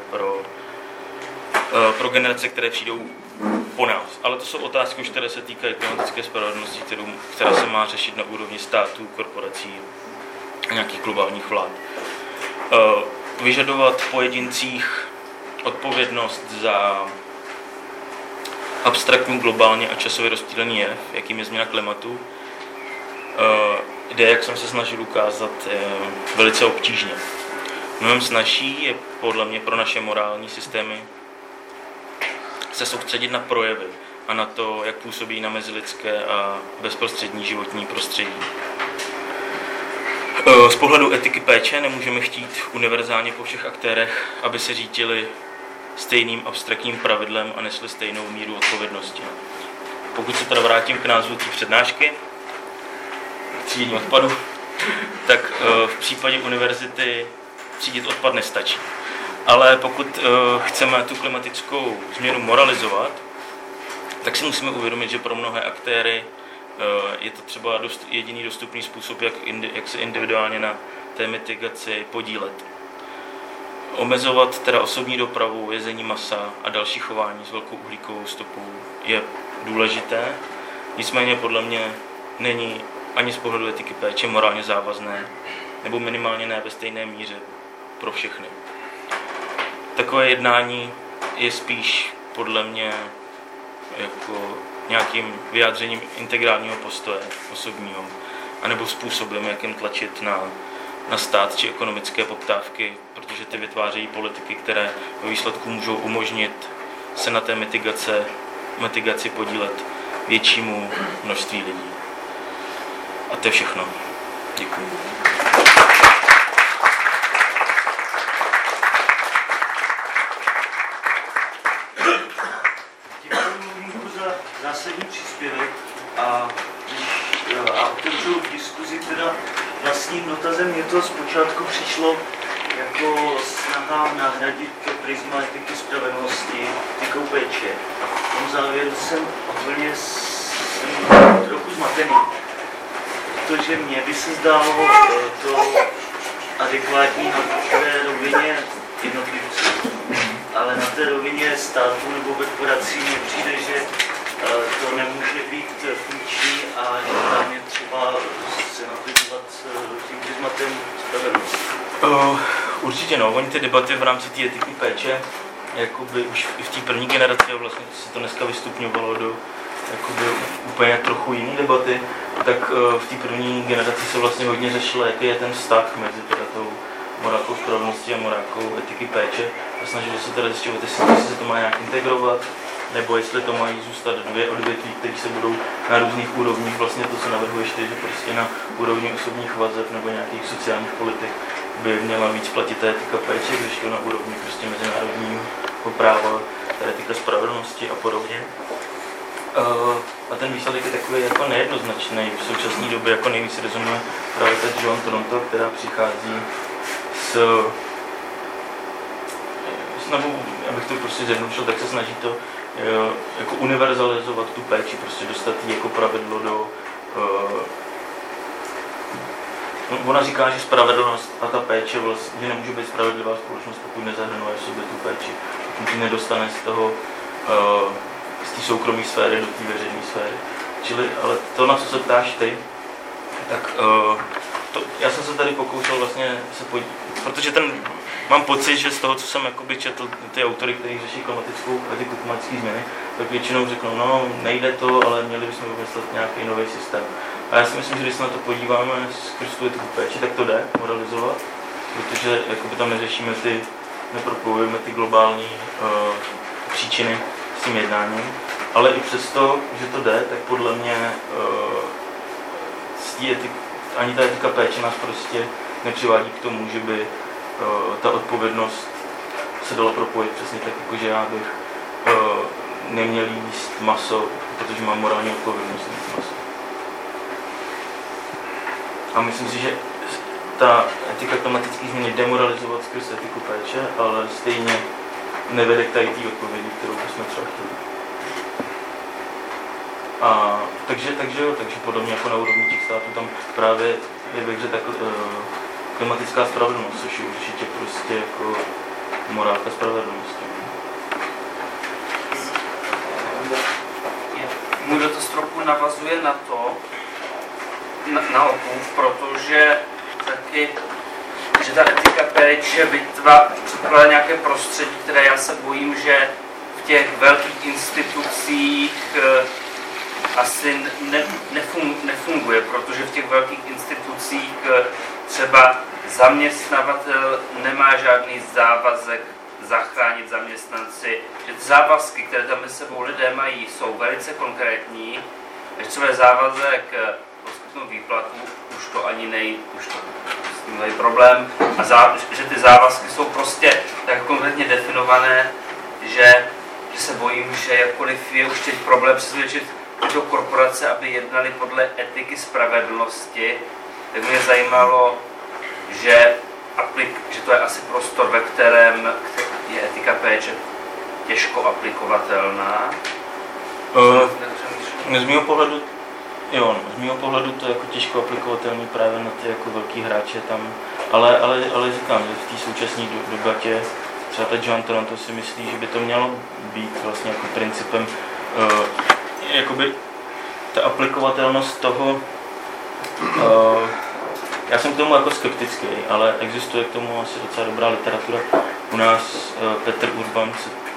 pro generace, které přijdou po nás. Ale to jsou otázky, které se týkají klimatické spravedlnosti, která se má řešit na úrovni států, korporací a nějakých globálních vlád. Vyžadovat po jedincích odpovědnost za abstraktní, globálně a časově rozptýlený jev, jakým je změna klimatu, jde, jak jsem se snažil ukázat, velice obtížně. Mnohem snazší je podle mě pro naše morální systémy se soustředit na projevy a na to, jak působí na mezilidské a bezprostřední životní prostředí. Z pohledu etiky péče nemůžeme chtít univerzálně po všech aktérech, aby se řídili stejným abstraktním pravidlem a nesli stejnou míru odpovědnosti. Pokud se teda vrátím k názvu té přednášky, třídění odpadu, tak v případě univerzity třídit odpad nestačí. Ale pokud chceme tu klimatickou změnu moralizovat, tak si musíme uvědomit, že pro mnohé aktéry je to třeba jediný dostupný způsob, jak se individuálně na té mitigaci podílet. Omezovat teda osobní dopravu, jezení masa a další chování s velkou uhlíkovou stopou je důležité, nicméně podle mě není ani z pohledu etiky péče morálně závazné, nebo minimálně ne ve stejné míře pro všechny. Takové jednání je spíš podle mě jako nějakým vyjádřením integrálního postoje osobního, anebo způsobem, jakým tlačit na stát či ekonomické poptávky, protože ty vytvářejí politiky, které ve výsledku můžou umožnit se na té mitigaci podílet většímu množství lidí. A to je všechno. Děkuji. Zásadní příspěvek a otevřu diskuzi teda vlastním dotazem. Mně to zpočátku přišlo jako snaha nahradit prisma etiky spravedlnosti etikou péče. V tom závěru jsem úplně trochu zmatený, protože mně by se zdálo to adekvátní na té rovině jednotlivců, ale na té rovině státu nebo korporací mně přijde, že to nemůže být funkční a že tam je třeba se na to dívat tím prismatem spravedlnosti. Určitě no, oni ty debaty v rámci té etiky péče, jakoby už i v té první generaci, a vlastně se to dneska vystupňovalo do jakoby úplně trochu jiné debaty, tak v té první generaci se vlastně hodně řešilo, jaký je ten vztah mezi tou morálkou spravedlnosti a morálkou etiky péče a snažili se teda zjišťovat, jestli se to má nějak integrovat, nebo jestli to mají zůstat dvě odvětví, které se budou na různých úrovních, vlastně to, co navrhuješ ty, že prostě na úrovni osobních vazeb nebo nějakých sociálních politik by měla víc platit ta etika péče, když to na úrovni prostě mezinárodního práva, ta etika spravedlnosti a podobně. A ten výsledek je takový jako nejednoznačný. V současné době jako nejvíc rezonuje právě ta Joan Toronto, která přichází nebo abych to prostě zjednodušil, tak se snaží to jako univerzalizovat tu péči, prostě dostat jí jako pravidlo do... Ona říká, že spravedlnost a ta péče vlastně, že nemůže být spravedlivá společnost, pokud nezahrnuje v sobě tu péči. Pokud ji nedostane z té soukromé sféry do té veřejné sféry. Čili, ale to, na co se ptáš ty, tak já jsem se tady pokoušel vlastně se podívat, protože mám pocit, že z toho, co jsem jakoby četl ty autory, kteří řeší klimatickou etiku klimatické změny, tak většinou řeknou, no nejde to, ale měli bychom vymyslet nějaký nový systém. A já si myslím, že když se na to podíváme skrz tu etiku péči, tak to jde moralizovat, protože jakoby tam nepropojujeme ty globální příčiny s tím jednáním, ale i přesto, že to jde, tak podle mě ani ta etika péče nás prostě nepřivádí k tomu, že by ta odpovědnost se dala propojit přesně tak, jako že já bych neměl jíst maso, protože mám morální odpovědnost jíst maso. A myslím si, že ta etika klimatických změn je demoralizovat skrz etiku péče, ale stejně nevede k tady té odpovědi, kterou bychom třeba chtěli. Takže podobně jako na úrovni těch států tam právě je ve hře tak klimatická spravedlnost, což je určitě prostě jako morálka spravedlnosti. Můj dotaz trochu navazuje na to, na Opův, protože taky, že ta etika péče předpokládá nějaké prostředí, které já se bojím, že v těch velkých institucích asi nefunguje, protože v těch velkých institucích třeba zaměstnavatel nemá žádný závazek zachránit zaměstnanci, že závazky, které tam mezi sebou lidé mají, jsou velice konkrétní, že třeba je závazek poskytnout výplatu, už to ani nejde, už to s tím mají problém a že ty závazky jsou prostě tak konkrétně definované, že se bojím, že jakkoliv je už teď problém přesvědčit tyto korporace, aby jednali podle etiky spravedlnosti, tak mě zajímalo, že to je asi prostor, ve kterém je etika péče těžko aplikovatelná. Z mého pohledu to je jako těžko aplikovatelný právě na ty jako velký hráče tam, ale říkám, že v té současné debatě třeba ta Joan Toronto si myslí, že by to mělo být vlastně jako principem jakoby ta aplikovatelnost toho, já jsem k tomu jako skeptický, ale existuje k tomu asi docela dobrá literatura. U nás Petr Urban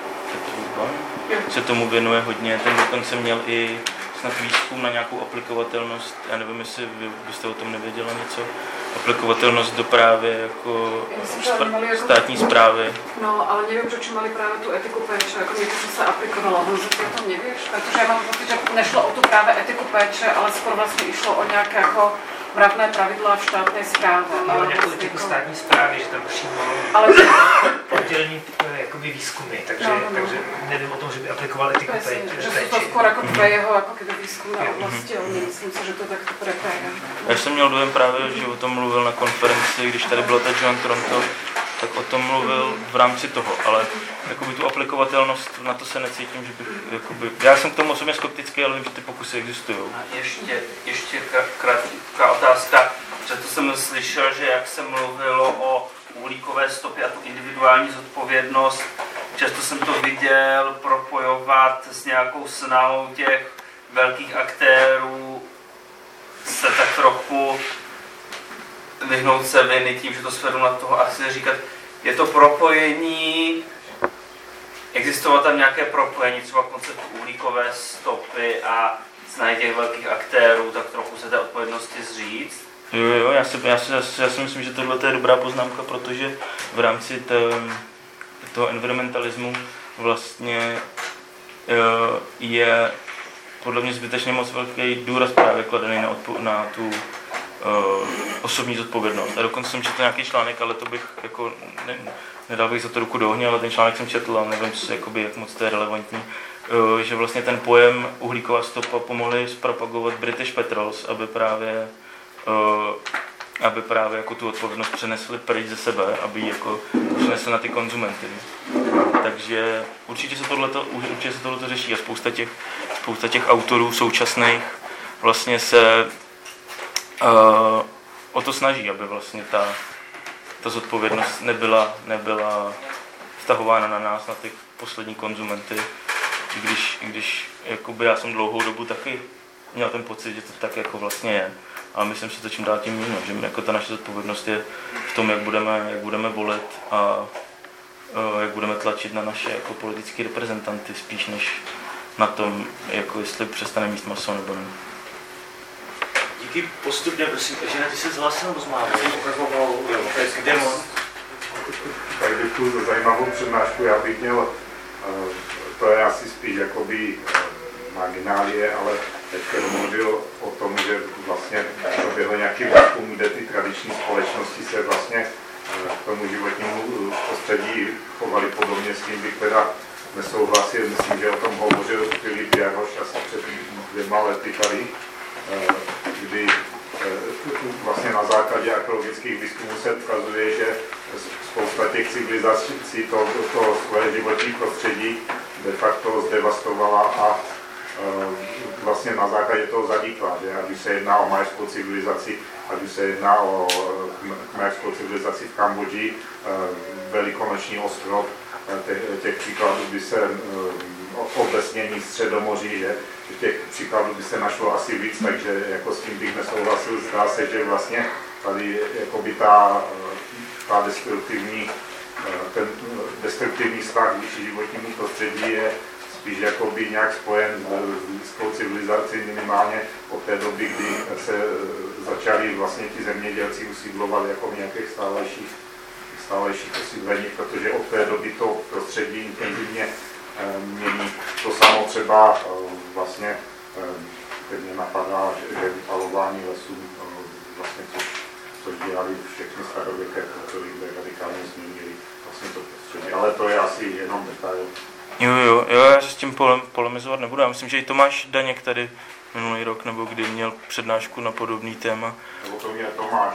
se tomu věnuje hodně, ten dokonce měl i snad výzkum na nějakou aplikovatelnost, já nevím, jestli vy byste o tom nevěděla něco, aplikovatelnost do právě jako státní správy. No, ale nevím, proč mali právě tu etiku péče, jako něco, co se aplikovalo. Ty o tom nevíš? Protože já mám pocit, že nešlo o tu právě etiku péče, ale skoro vlastně išlo o nějaké jako mravné pravidla v štátné správě. Ale nějakou etiku státní správy, že tam přímo oddělení jakoby výzkumy, takže nevím o tom, že by aplikovali etiku péče. Že jsou to skoro jako dvě jeho jako výzkumné oblasti, ale nemyslím si, že to takto prepáje. Já jsem měl dojem právě, že o tom mluvil na konferenci, když tady byla ta Joan Toronto, tak o tom mluvil v rámci toho, ale jakoby tu aplikovatelnost, na to se necítím, že bych, jakoby, já jsem k tomu osobně skeptický, ale vím, že ty pokusy existují. A ještě krátká otázka, že to jsem slyšel, že jak se mluvilo o uhlíkové stopě a tu individuální zodpovědnost, často jsem to viděl propojovat s nějakou snahou těch velkých aktérů se tak trochu vyhnout se viny tím, že to svedu na toho a chci říkat, je to propojení, existovalo tam nějaké propojení, třeba koncept uhlíkové stopy a snahy těch velkých aktérů, tak trochu se té odpovědnosti zříct? Jo, já si myslím, že tohle je dobrá poznámka, protože v rámci toho environmentalismu vlastně je podle mě zbytečně moc velký důraz právě kladený na tu osobní zodpovědnost. A dokonce jsem četl nějaký článek, ale to bych jako nedal bych za to ruku do ohně, ale ten článek jsem četl a nevím, jak moc to je relevantní, že vlastně ten pojem uhlíková stopa pomohli zpropagovat British Petrols, aby právě jako tu odpovědnost přenesli pryč ze sebe, aby ji jako přenesli na ty konzumenty. Takže určitě se tohleto řeší a spousta těch autorů současných vlastně se o to snaží, aby vlastně ta zodpovědnost nebyla vztahována na nás, na ty poslední konzumenty. I když jakoby já jsem dlouhou dobu taky měl ten pocit, že to tak jako vlastně je. Ale myslím si to čím dál tím méně, že jako ta naše zodpovědnost je v tom, jak budeme volit a jak budeme tlačit na naše jako politické reprezentanty, spíš než na tom, jako jestli přestane mít maso nebo ne. Díky postupně, prosím, že ty se zhlásil nebo zmávil? Tak děkuji za zajímavou přednášku. Já bych měl, to je asi spíš jakoby marginálie, ale teďka mluvil o tom, že vlastně proběhlo nějaký výzkum, kde ty tradiční společnosti se vlastně k tomu životnímu prostředí chovali podobně, s tím bych teda nesouhlasil. Myslím, že o tom hovořil Filip Jaroš asi před 2 lety tady, kdy vlastně na základě archeologických výzkumů se ukazuje, že spousta těch civilizací to svoje životní prostředí de facto zdevastovala a vlastně na základě toho zanikla, že ať už se jedná o majerskou civilizaci, ať už se jedná o majerskou civilizaci v Kambodži, Velikonoční ostrov, těch příkladů by se obecnění Středomoří, že těch příkladů by se našlo asi víc, takže jako s tím bych nesouhlasil. Zdá se, že vlastně tady jakoby ten destruktivní vztah vůči životnímu prostředí je spíš jakoby nějak spojen s lidskou civilizací minimálně od té doby, kdy se začali vlastně ti zemědělci usídlovat jako v nějakých stálejších osídlení, protože od té doby to prostředí intenzivně mění. To samo třeba vlastně teď mě napadá, že vypalování lesů, vlastně což dělali všechny starověké kultury, kde radikálně změnili vlastně to prostředí. Ale to je asi jenom detail. Jo, já se s tím polemizovat nebudu. Já myslím, že i Tomáš Daněk tady minulý rok, nebo kdy měl přednášku na podobný téma. Nebo to je Tomáš,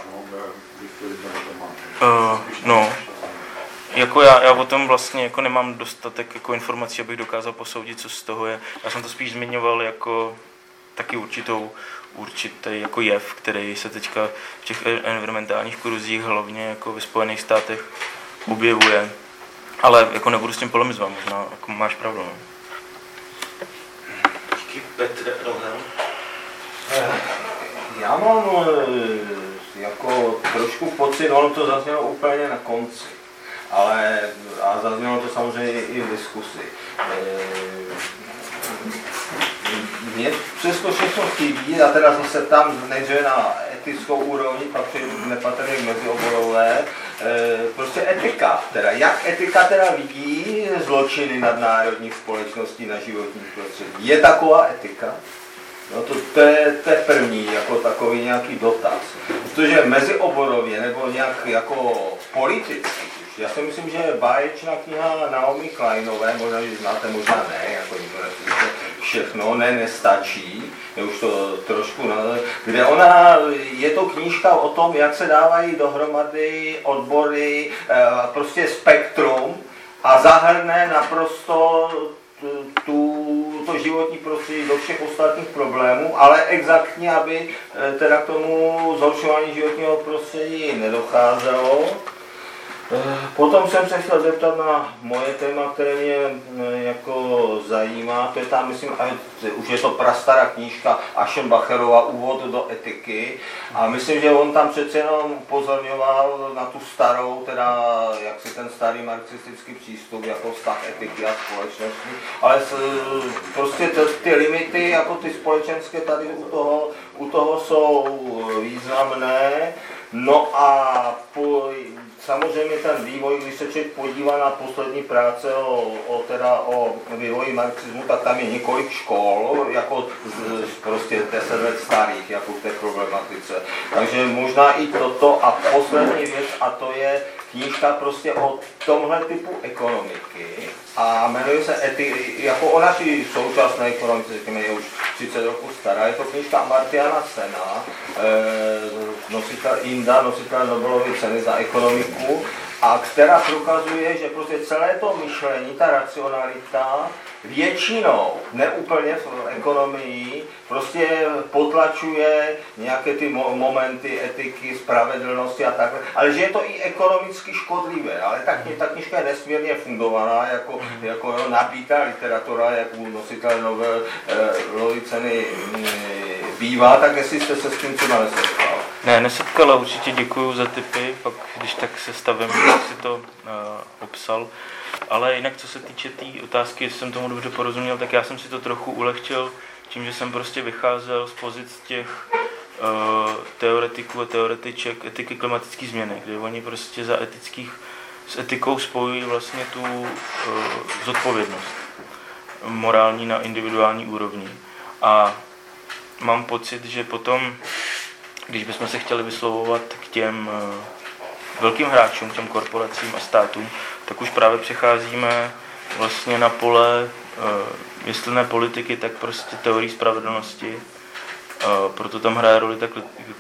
no, jako já o tom vlastně jako nemám dostatek jako informací, abych dokázal posoudit, co z toho je. Já jsem to spíš zmiňoval jako taky určitý jako jev, který se teďka v těch environmentálních kruzích, hlavně jako ve Spojených státech, objevuje. Ale jako nebudu s tím polemizovat, možná jako máš pravdu. No. Díky, Petr Rohel. Já mám jako trošku pocit, ono to zaznělo úplně na konci, ale a zaznělo to samozřejmě i v diskusi. Mně přesto všechno chybí, a teda zase tam nejdříve na etickou úrovni, pak přejdu nepatrně mezioborové, prostě etika, teda jak etika teda vidí zločiny nadnárodních společností na životní prostředí. Je taková etika? No to je první, jako takový nějaký dotaz. Protože mezioborově nebo nějak jako politicky, já si myslím, že báječná kniha Naomi Kleinové, možná, že znáte, možná ne, jako všechno, nestačí, je už to trošku, kde je to knížka o tom, jak se dávají dohromady odbory, prostě spektrum a zahrne naprosto to životní prostředí do všech ostatních problémů, ale exaktně, aby teda k tomu zhoršování životního prostředí nedocházelo. Potom jsem se chtěl zeptat na moje téma, které mě jako zajímá, to je tam, myslím, už je to prastará knížka Aschenbacherova Úvod do etiky a myslím, že on tam přece jenom upozorňoval na tu starou, teda jaksi ten starý marxistický přístup jako vztah etiky a společnosti, ale prostě ty limity, jako ty společenské tady u toho jsou významné. No a samozřejmě ten vývoj, když se člověk podívá na poslední práce o vývoji marxismu, tak tam je několik škol, jako prostě 10 let starých, jako v té problematice. Takže možná i toto a poslední věc, a to je knížka prostě o tomhle typu ekonomiky a jmenuje se jako o naší současné ekonomice, řekněme, je už 30 roku stará. Je to knížka Amartyana Sena, nositel Nobelovy ceny za ekonomiku, a která prokazuje, že prostě celé to myšlení, ta racionalita, většinou, ne úplně v ekonomii, prostě potlačuje nějaké ty momenty etiky, spravedlnosti a takhle, ale že je to i ekonomicky škodlivé, ale ta knižka je nesmírně fundovaná, jako nabitá literatura, jak u nositel Nobelovy ceny bývá, tak jestli jste se s tím třeba nesetkal. Ne, nesetkala, určitě děkuju za tipy, pak když tak se stavím, jak si to obsal. Ale jinak, co se týče té otázky, jestli jsem tomu dobře porozuměl, tak já jsem si to trochu ulehčil tím, že jsem prostě vycházel z pozic těch teoretiků a teoretiček etiky klimatické změny, kde oni prostě s etikou spojují vlastně tu zodpovědnost morální na individuální úrovni. A mám pocit, že potom, když bychom se chtěli vyslovovat k těm velkým hráčům, těm korporacím a státům, tak už právě přecházíme vlastně na pole jestli ne politiky, tak prostě teorii spravedlnosti. Proto tam hraje roli tak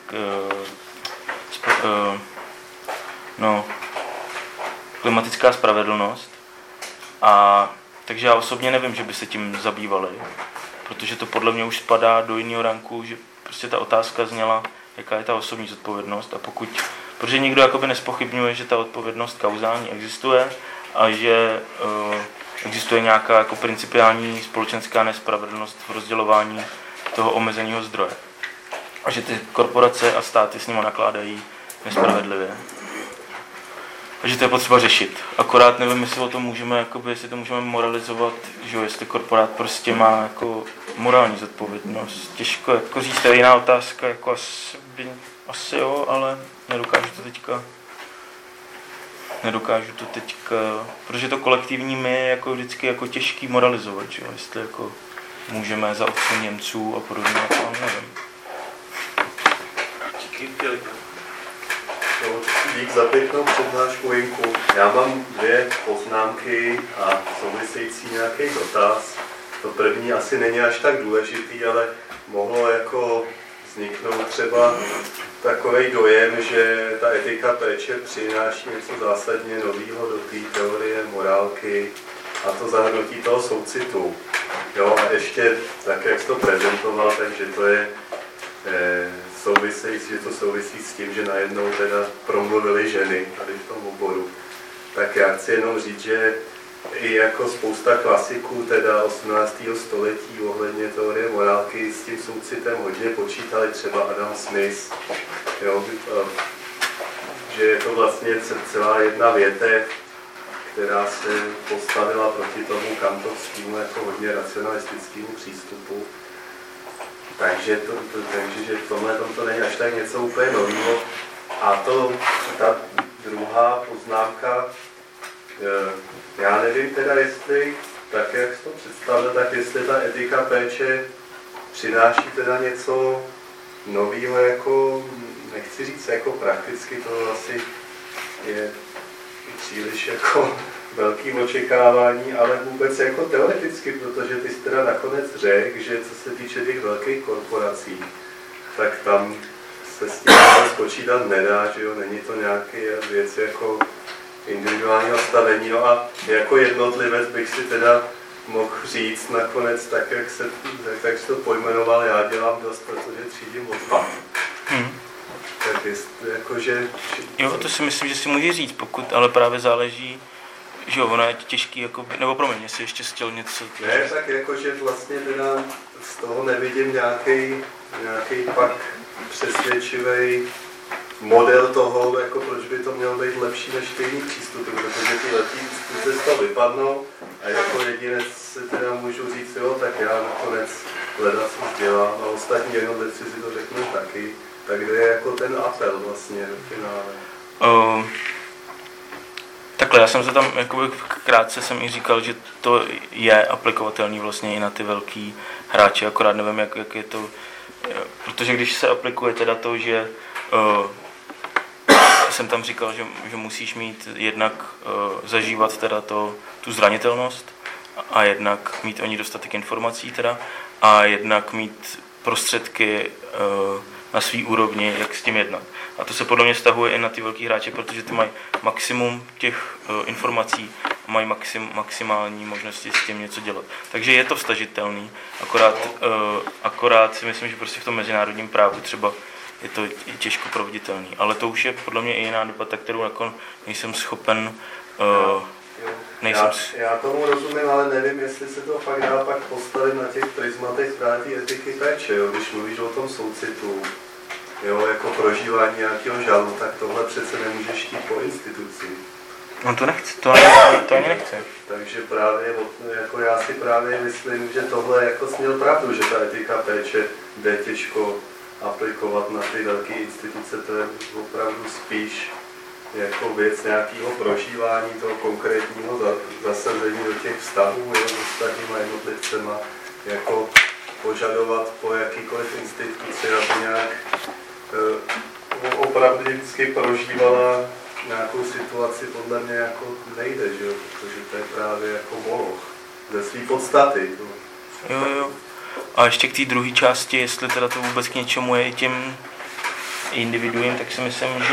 klimatická spravedlnost. A takže já osobně nevím, že by se tím zabývali, protože to podle mě už spadá do jiného ranku, že prostě ta otázka zněla, jaká je ta osobní zodpovědnost, a protože nikdo jakoby nespochybňuje, že ta odpovědnost kauzální existuje a že existuje nějaká jako principiální společenská nespravedlnost v rozdělování toho omezeného zdroje. A že ty korporace a státy s nimi nakládají nespravedlivě. A že to je potřeba řešit. Akorát nevím, jestli o tom můžeme, jestli to můžeme moralizovat, že jestli korporát prostě má jako morální zodpovědnost. Těžko jako říct, to je jiná otázka, jako asi jo, ale nedokážu to teďka, protože to kolektivní my je jako vždycky jako těžký moralizovat, že jo, jestli jako můžeme za odsun Němců a podobně, to nevím. Dík za pěknou přednášku, Jinku. Já mám 2 poznámky a související nějaký dotaz. To první asi není až tak důležitý, ale mohlo jako vzniknout třeba takový dojem, že ta etika péče přináší něco zásadně nového do té teorie morálky a to zahrnutí toho soucitu. Jo, a ještě tak, jak jsi to prezentoval, takže to je souvisí s tím, že najednou teda promluvily ženy tady v tom oboru. Tak já chci jenom říct, že i jako spousta klasiků teda 18. století ohledně teorie morálky s tím soucitem hodně počítali, třeba Adam Smith, jo, že je to vlastně celá jedna větev, která se postavila proti tomu kantovskému jako hodně racionalistickému přístupu. Takže že v tomhle to není až tak něco úplně nového. A ta druhá poznámka, já nevím teda, jestli, tak jak jsi to představil, tak jestli ta etika péče přináší teda něco nového, jako, nechci říct jako prakticky, to asi je příliš jako velký očekávání, ale vůbec jako teoreticky, protože ty jsi teda nakonec řekl, že co se týče těch velkých korporací, tak tam se s tím spočítat nedá, že jo, není to nějaký věc jako individuálního stavení, no a jako jednotlivec bych si teda mohl říct nakonec, tak jak jsi to pojmenoval, já dělám dost, protože třídím odpad. Tak jest, jakože... Jo, to si myslím, že si může říct, pokud, ale právě záleží, že jo, ono je těžký, jakoby, nebo promiň, jestli ještě chtěl něco... Ne, tak jakože vlastně teda z toho nevidím nějaký pak přesvědčivý model toho, jako proč by to mělo být lepší než ty jiný přístupy, protože ty lepší přístupy z toho vypadnou a jako jedinec si teda můžu říct, jo, tak já nakonec hledat, co dělám a ostatní jednotlivci si to řeknou taky. Tak kde je jako ten apel vlastně do finále? Takhle, já jsem se tam, jakoby krátce jsem i říkal, že to je aplikovatelný vlastně i na ty velký hráče, akorát nevím, jak je to, protože když se aplikuje teda to, že jsem tam říkal, že musíš mít jednak zažívat teda tu zranitelnost a jednak mít o ní dostatek informací teda a jednak mít prostředky na svý úrovni, jak s tím jednat. A to se podle mě vztahuje i na ty velký hráče, protože ty mají maximum těch informací a mají maximální možnosti s tím něco dělat. Takže je to vztažitelný, akorát si myslím, že prostě v tom mezinárodním právu třeba je to těžko proveditelný. Ale to už je podle mě i jiná debata, kterou jako nejsem schopen... Já tomu rozumím, ale nevím, jestli se to fakt dá pak postavit na těch prismatech právě etiky péče, jo? Když mluvíš o tom soucitu, jo, jako prožívání nějakého žalu, tak tohle přece nemůžeš chtít po instituci. On to nechce, to ani nechce. Takže právě, jako já si právě myslím, že tohle jako směl pravdu, že ta etika péče jde těžko aplikovat na ty velké instituce, to je opravdu spíš jako věc nějakého prožívání toho konkrétního zasazení do těch vztahů s ostatníma jednotlivcema, jako požadovat po jakýkoliv instituci, aby nějak opravdu vždycky prožívala nějakou situaci, podle mě jako nejde, že jo? Protože to je právě jako moloch ze své podstaty. Jo. A ještě k té druhé části, jestli teda to vůbec k něčemu je i těm individuím, tak si myslím,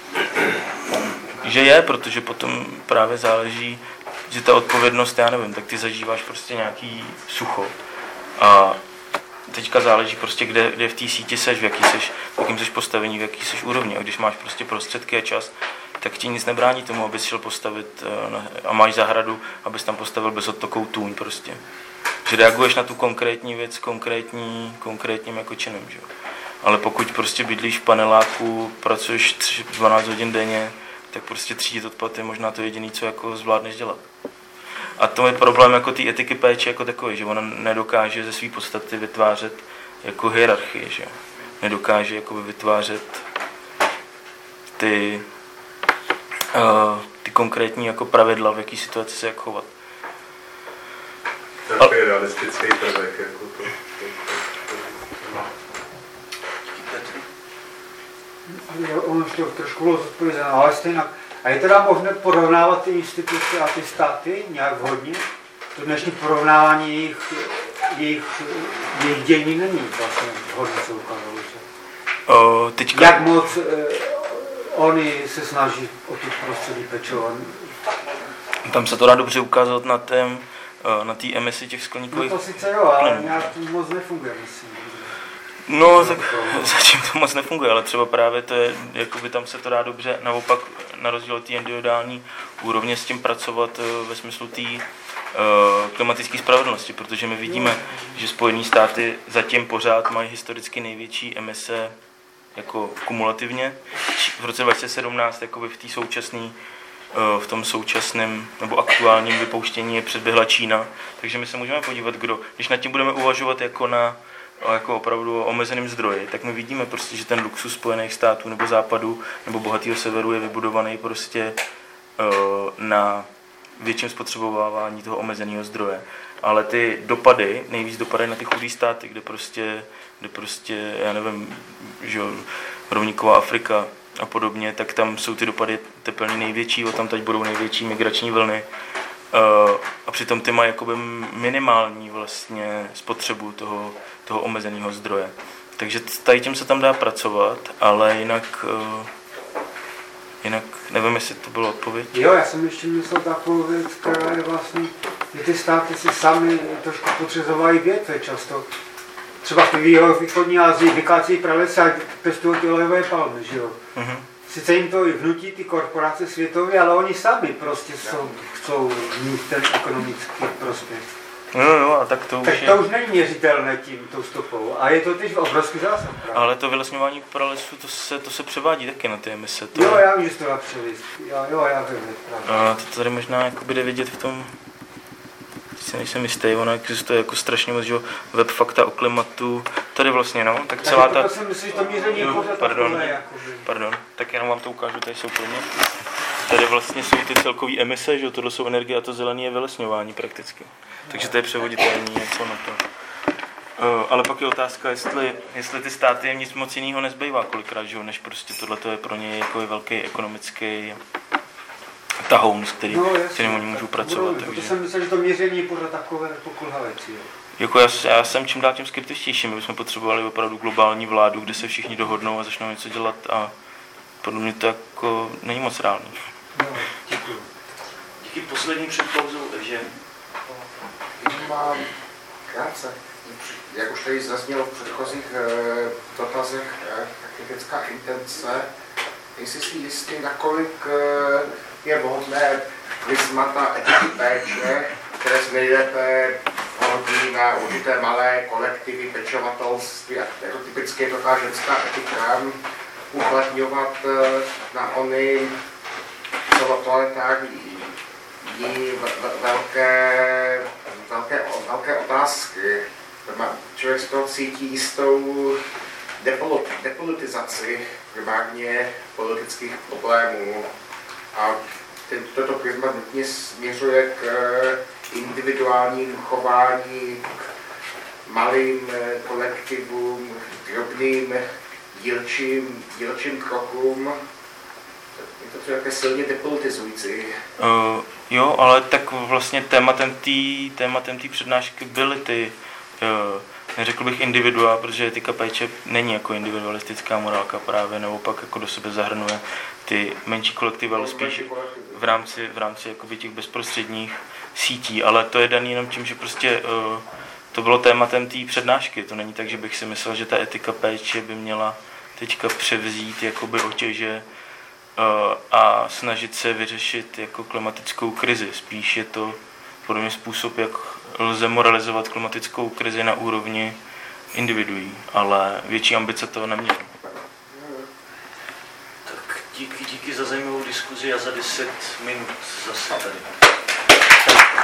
že je, protože potom právě záleží, že ta odpovědnost, já nevím, tak ty zažíváš prostě nějaký sucho. A teďka záleží prostě, kde v té síti seš, v jakým seš postavení, v jaký seš úrovni. A když máš prostě prostředky a čas, tak ti nic nebrání tomu, abys šel postavit a máš zahradu, abys tam postavil bez odtokou tůň prostě. Že reaguješ na tu konkrétní věc konkrétním jako činem, že jo. Ale pokud prostě bydlíš v paneláku, pracuješ 12 hodin denně, tak prostě třídit odpad je možná to jediné, co jako zvládneš dělat. A to je problém jako té etiky péče jako takový, že ona nedokáže ze své podstaty vytvářet jako hierarchii, že nedokáže jako vytvářet ty konkrétní jako pravidla, v jaký situaci se jak chovat. Tak je realistický prvek. Jako to. Ono už to trošku bylo zodpovězeno, ale stejně. A je teda možné porovnávat ty instituce a ty státy nějak vhodně? To dnešní porovnávání jejich dění není vlastně vhodné, co ukázalo. Jak moc oni se snaží o tu prostředí pečovat? Tam se to dá dobře ukázat na té emisi těch skleníkových. No to sice jo, ale nějak to moc nefunguje, myslím. No, tak zatím to moc nefunguje, ale třeba právě to je, jakoby tam se to dá dobře, naopak na rozdíl od té individuální úrovně s tím pracovat ve smyslu té klimatické spravedlnosti, protože my vidíme, že Spojené státy zatím pořád mají historicky největší emise jako kumulativně. V roce 2017 jakoby v tom současném nebo aktuálním vypouštění je předběhla Čína, takže my se můžeme podívat, když nad tím budeme uvažovat jako opravdu o omezeném zdroji, tak my vidíme prostě, že ten luxus Spojených států nebo západu nebo bohatého severu je vybudovaný prostě na větším spotřebovávání toho omezeného zdroje. Ale ty dopady, nejvíc dopady na ty chudé státy, kde prostě, já nevím, že rovníková Afrika a podobně, tak tam jsou ty dopady tepelně největší, tam teď budou největší migrační vlny. A přitom ty mají jakoby minimální vlastně spotřebu toho omezeného zdroje. Takže tady tím se tam dá pracovat, ale jinak nevím, jestli to bylo odpověď. Jo, já jsem ještě myslel takovou věc, která je vlastně, že ty státy si sami trošku podřezovají větve často. Třeba v východní Asii vykácejí pralesa a pěstují ty olejové palmy, že jo. Mm-hmm. Sice jim to vnutí ty korporace světové, ale oni sami prostě chcou mít ten ekonomický prospěch. No, a tak to už není měřitelné tou stopou a je to teď obrovský zásah. Ale to vylesňování pralesu, to se převádí taky na ty emise. Jo, já vím, že to dá převést. Jo, já vím, a to tady možná jde vidět v tom, si nejsem jistý, ono existuje jako strašně moc, že web fakta o klimatu, tady vlastně, no, tak celá ta... Tak myslím, že to míření je pořád Pardon, tak jenom vám to ukážu, tady jsou pro mě. Tady vlastně jsou ty celkové emise, že tohle jsou energie a to zelené je vylesňování prakticky. Takže to je převoditelný něco na to. Ale pak je otázka, jestli ty státy jim nic moc jiného nezbývá kolikrát, že? Než prostě tohleto je pro ně jako velký ekonomický tahoun, s kterým oni můžou pracovat. Takže... To jsem myslel, že to měření je pořád takové pokulhavé cíle. Jako já jsem čím dál tím skeptičtější, my bychom potřebovali opravdu globální vládu, kde se všichni dohodnou a začnou něco dělat a podle mě to jako není moc reálný. No, děkuji. Díky poslední před pauzou, že... Mám krátce. Jak už tady zaznělo v předchozích dotazech, kritická intence, nejsi si jistý, nakolik je vhodné prismata etiky péče, které se nejlépe hodí na určité malé kolektivy pečovatelství, a jako typicky je to ta ženská etika, uplatňovat na ony celoplanetární velké otázky. Člověk z toho cítí jistou depolitizaci primárně politických problémů. A toto prisma nutně směřuje k individuálním chování, k malým kolektivům, drobným dílčím krokům. Je to také silně depolitizující. Jo, ale tak vlastně tématem té přednášky byly ty, neřekl bych individua, protože etika péče není jako individualistická morálka právě, naopak jako do sebe zahrnuje ty menší kolektivy, ale spíš v rámci jakoby těch bezprostředních sítí, ale to je daný jenom tím, že prostě to bylo tématem té přednášky. To není tak, že bych si myslel, že ta etika péče by měla teďka převzít jakoby otěže a snažit se vyřešit jako klimatickou krizi. Spíš je to podle mě způsob, jak lze moralizovat klimatickou krizi na úrovni individuí, ale větší ambice to nemělo. Tak díky za zajímavou diskuzi a za 10 minut zase tady.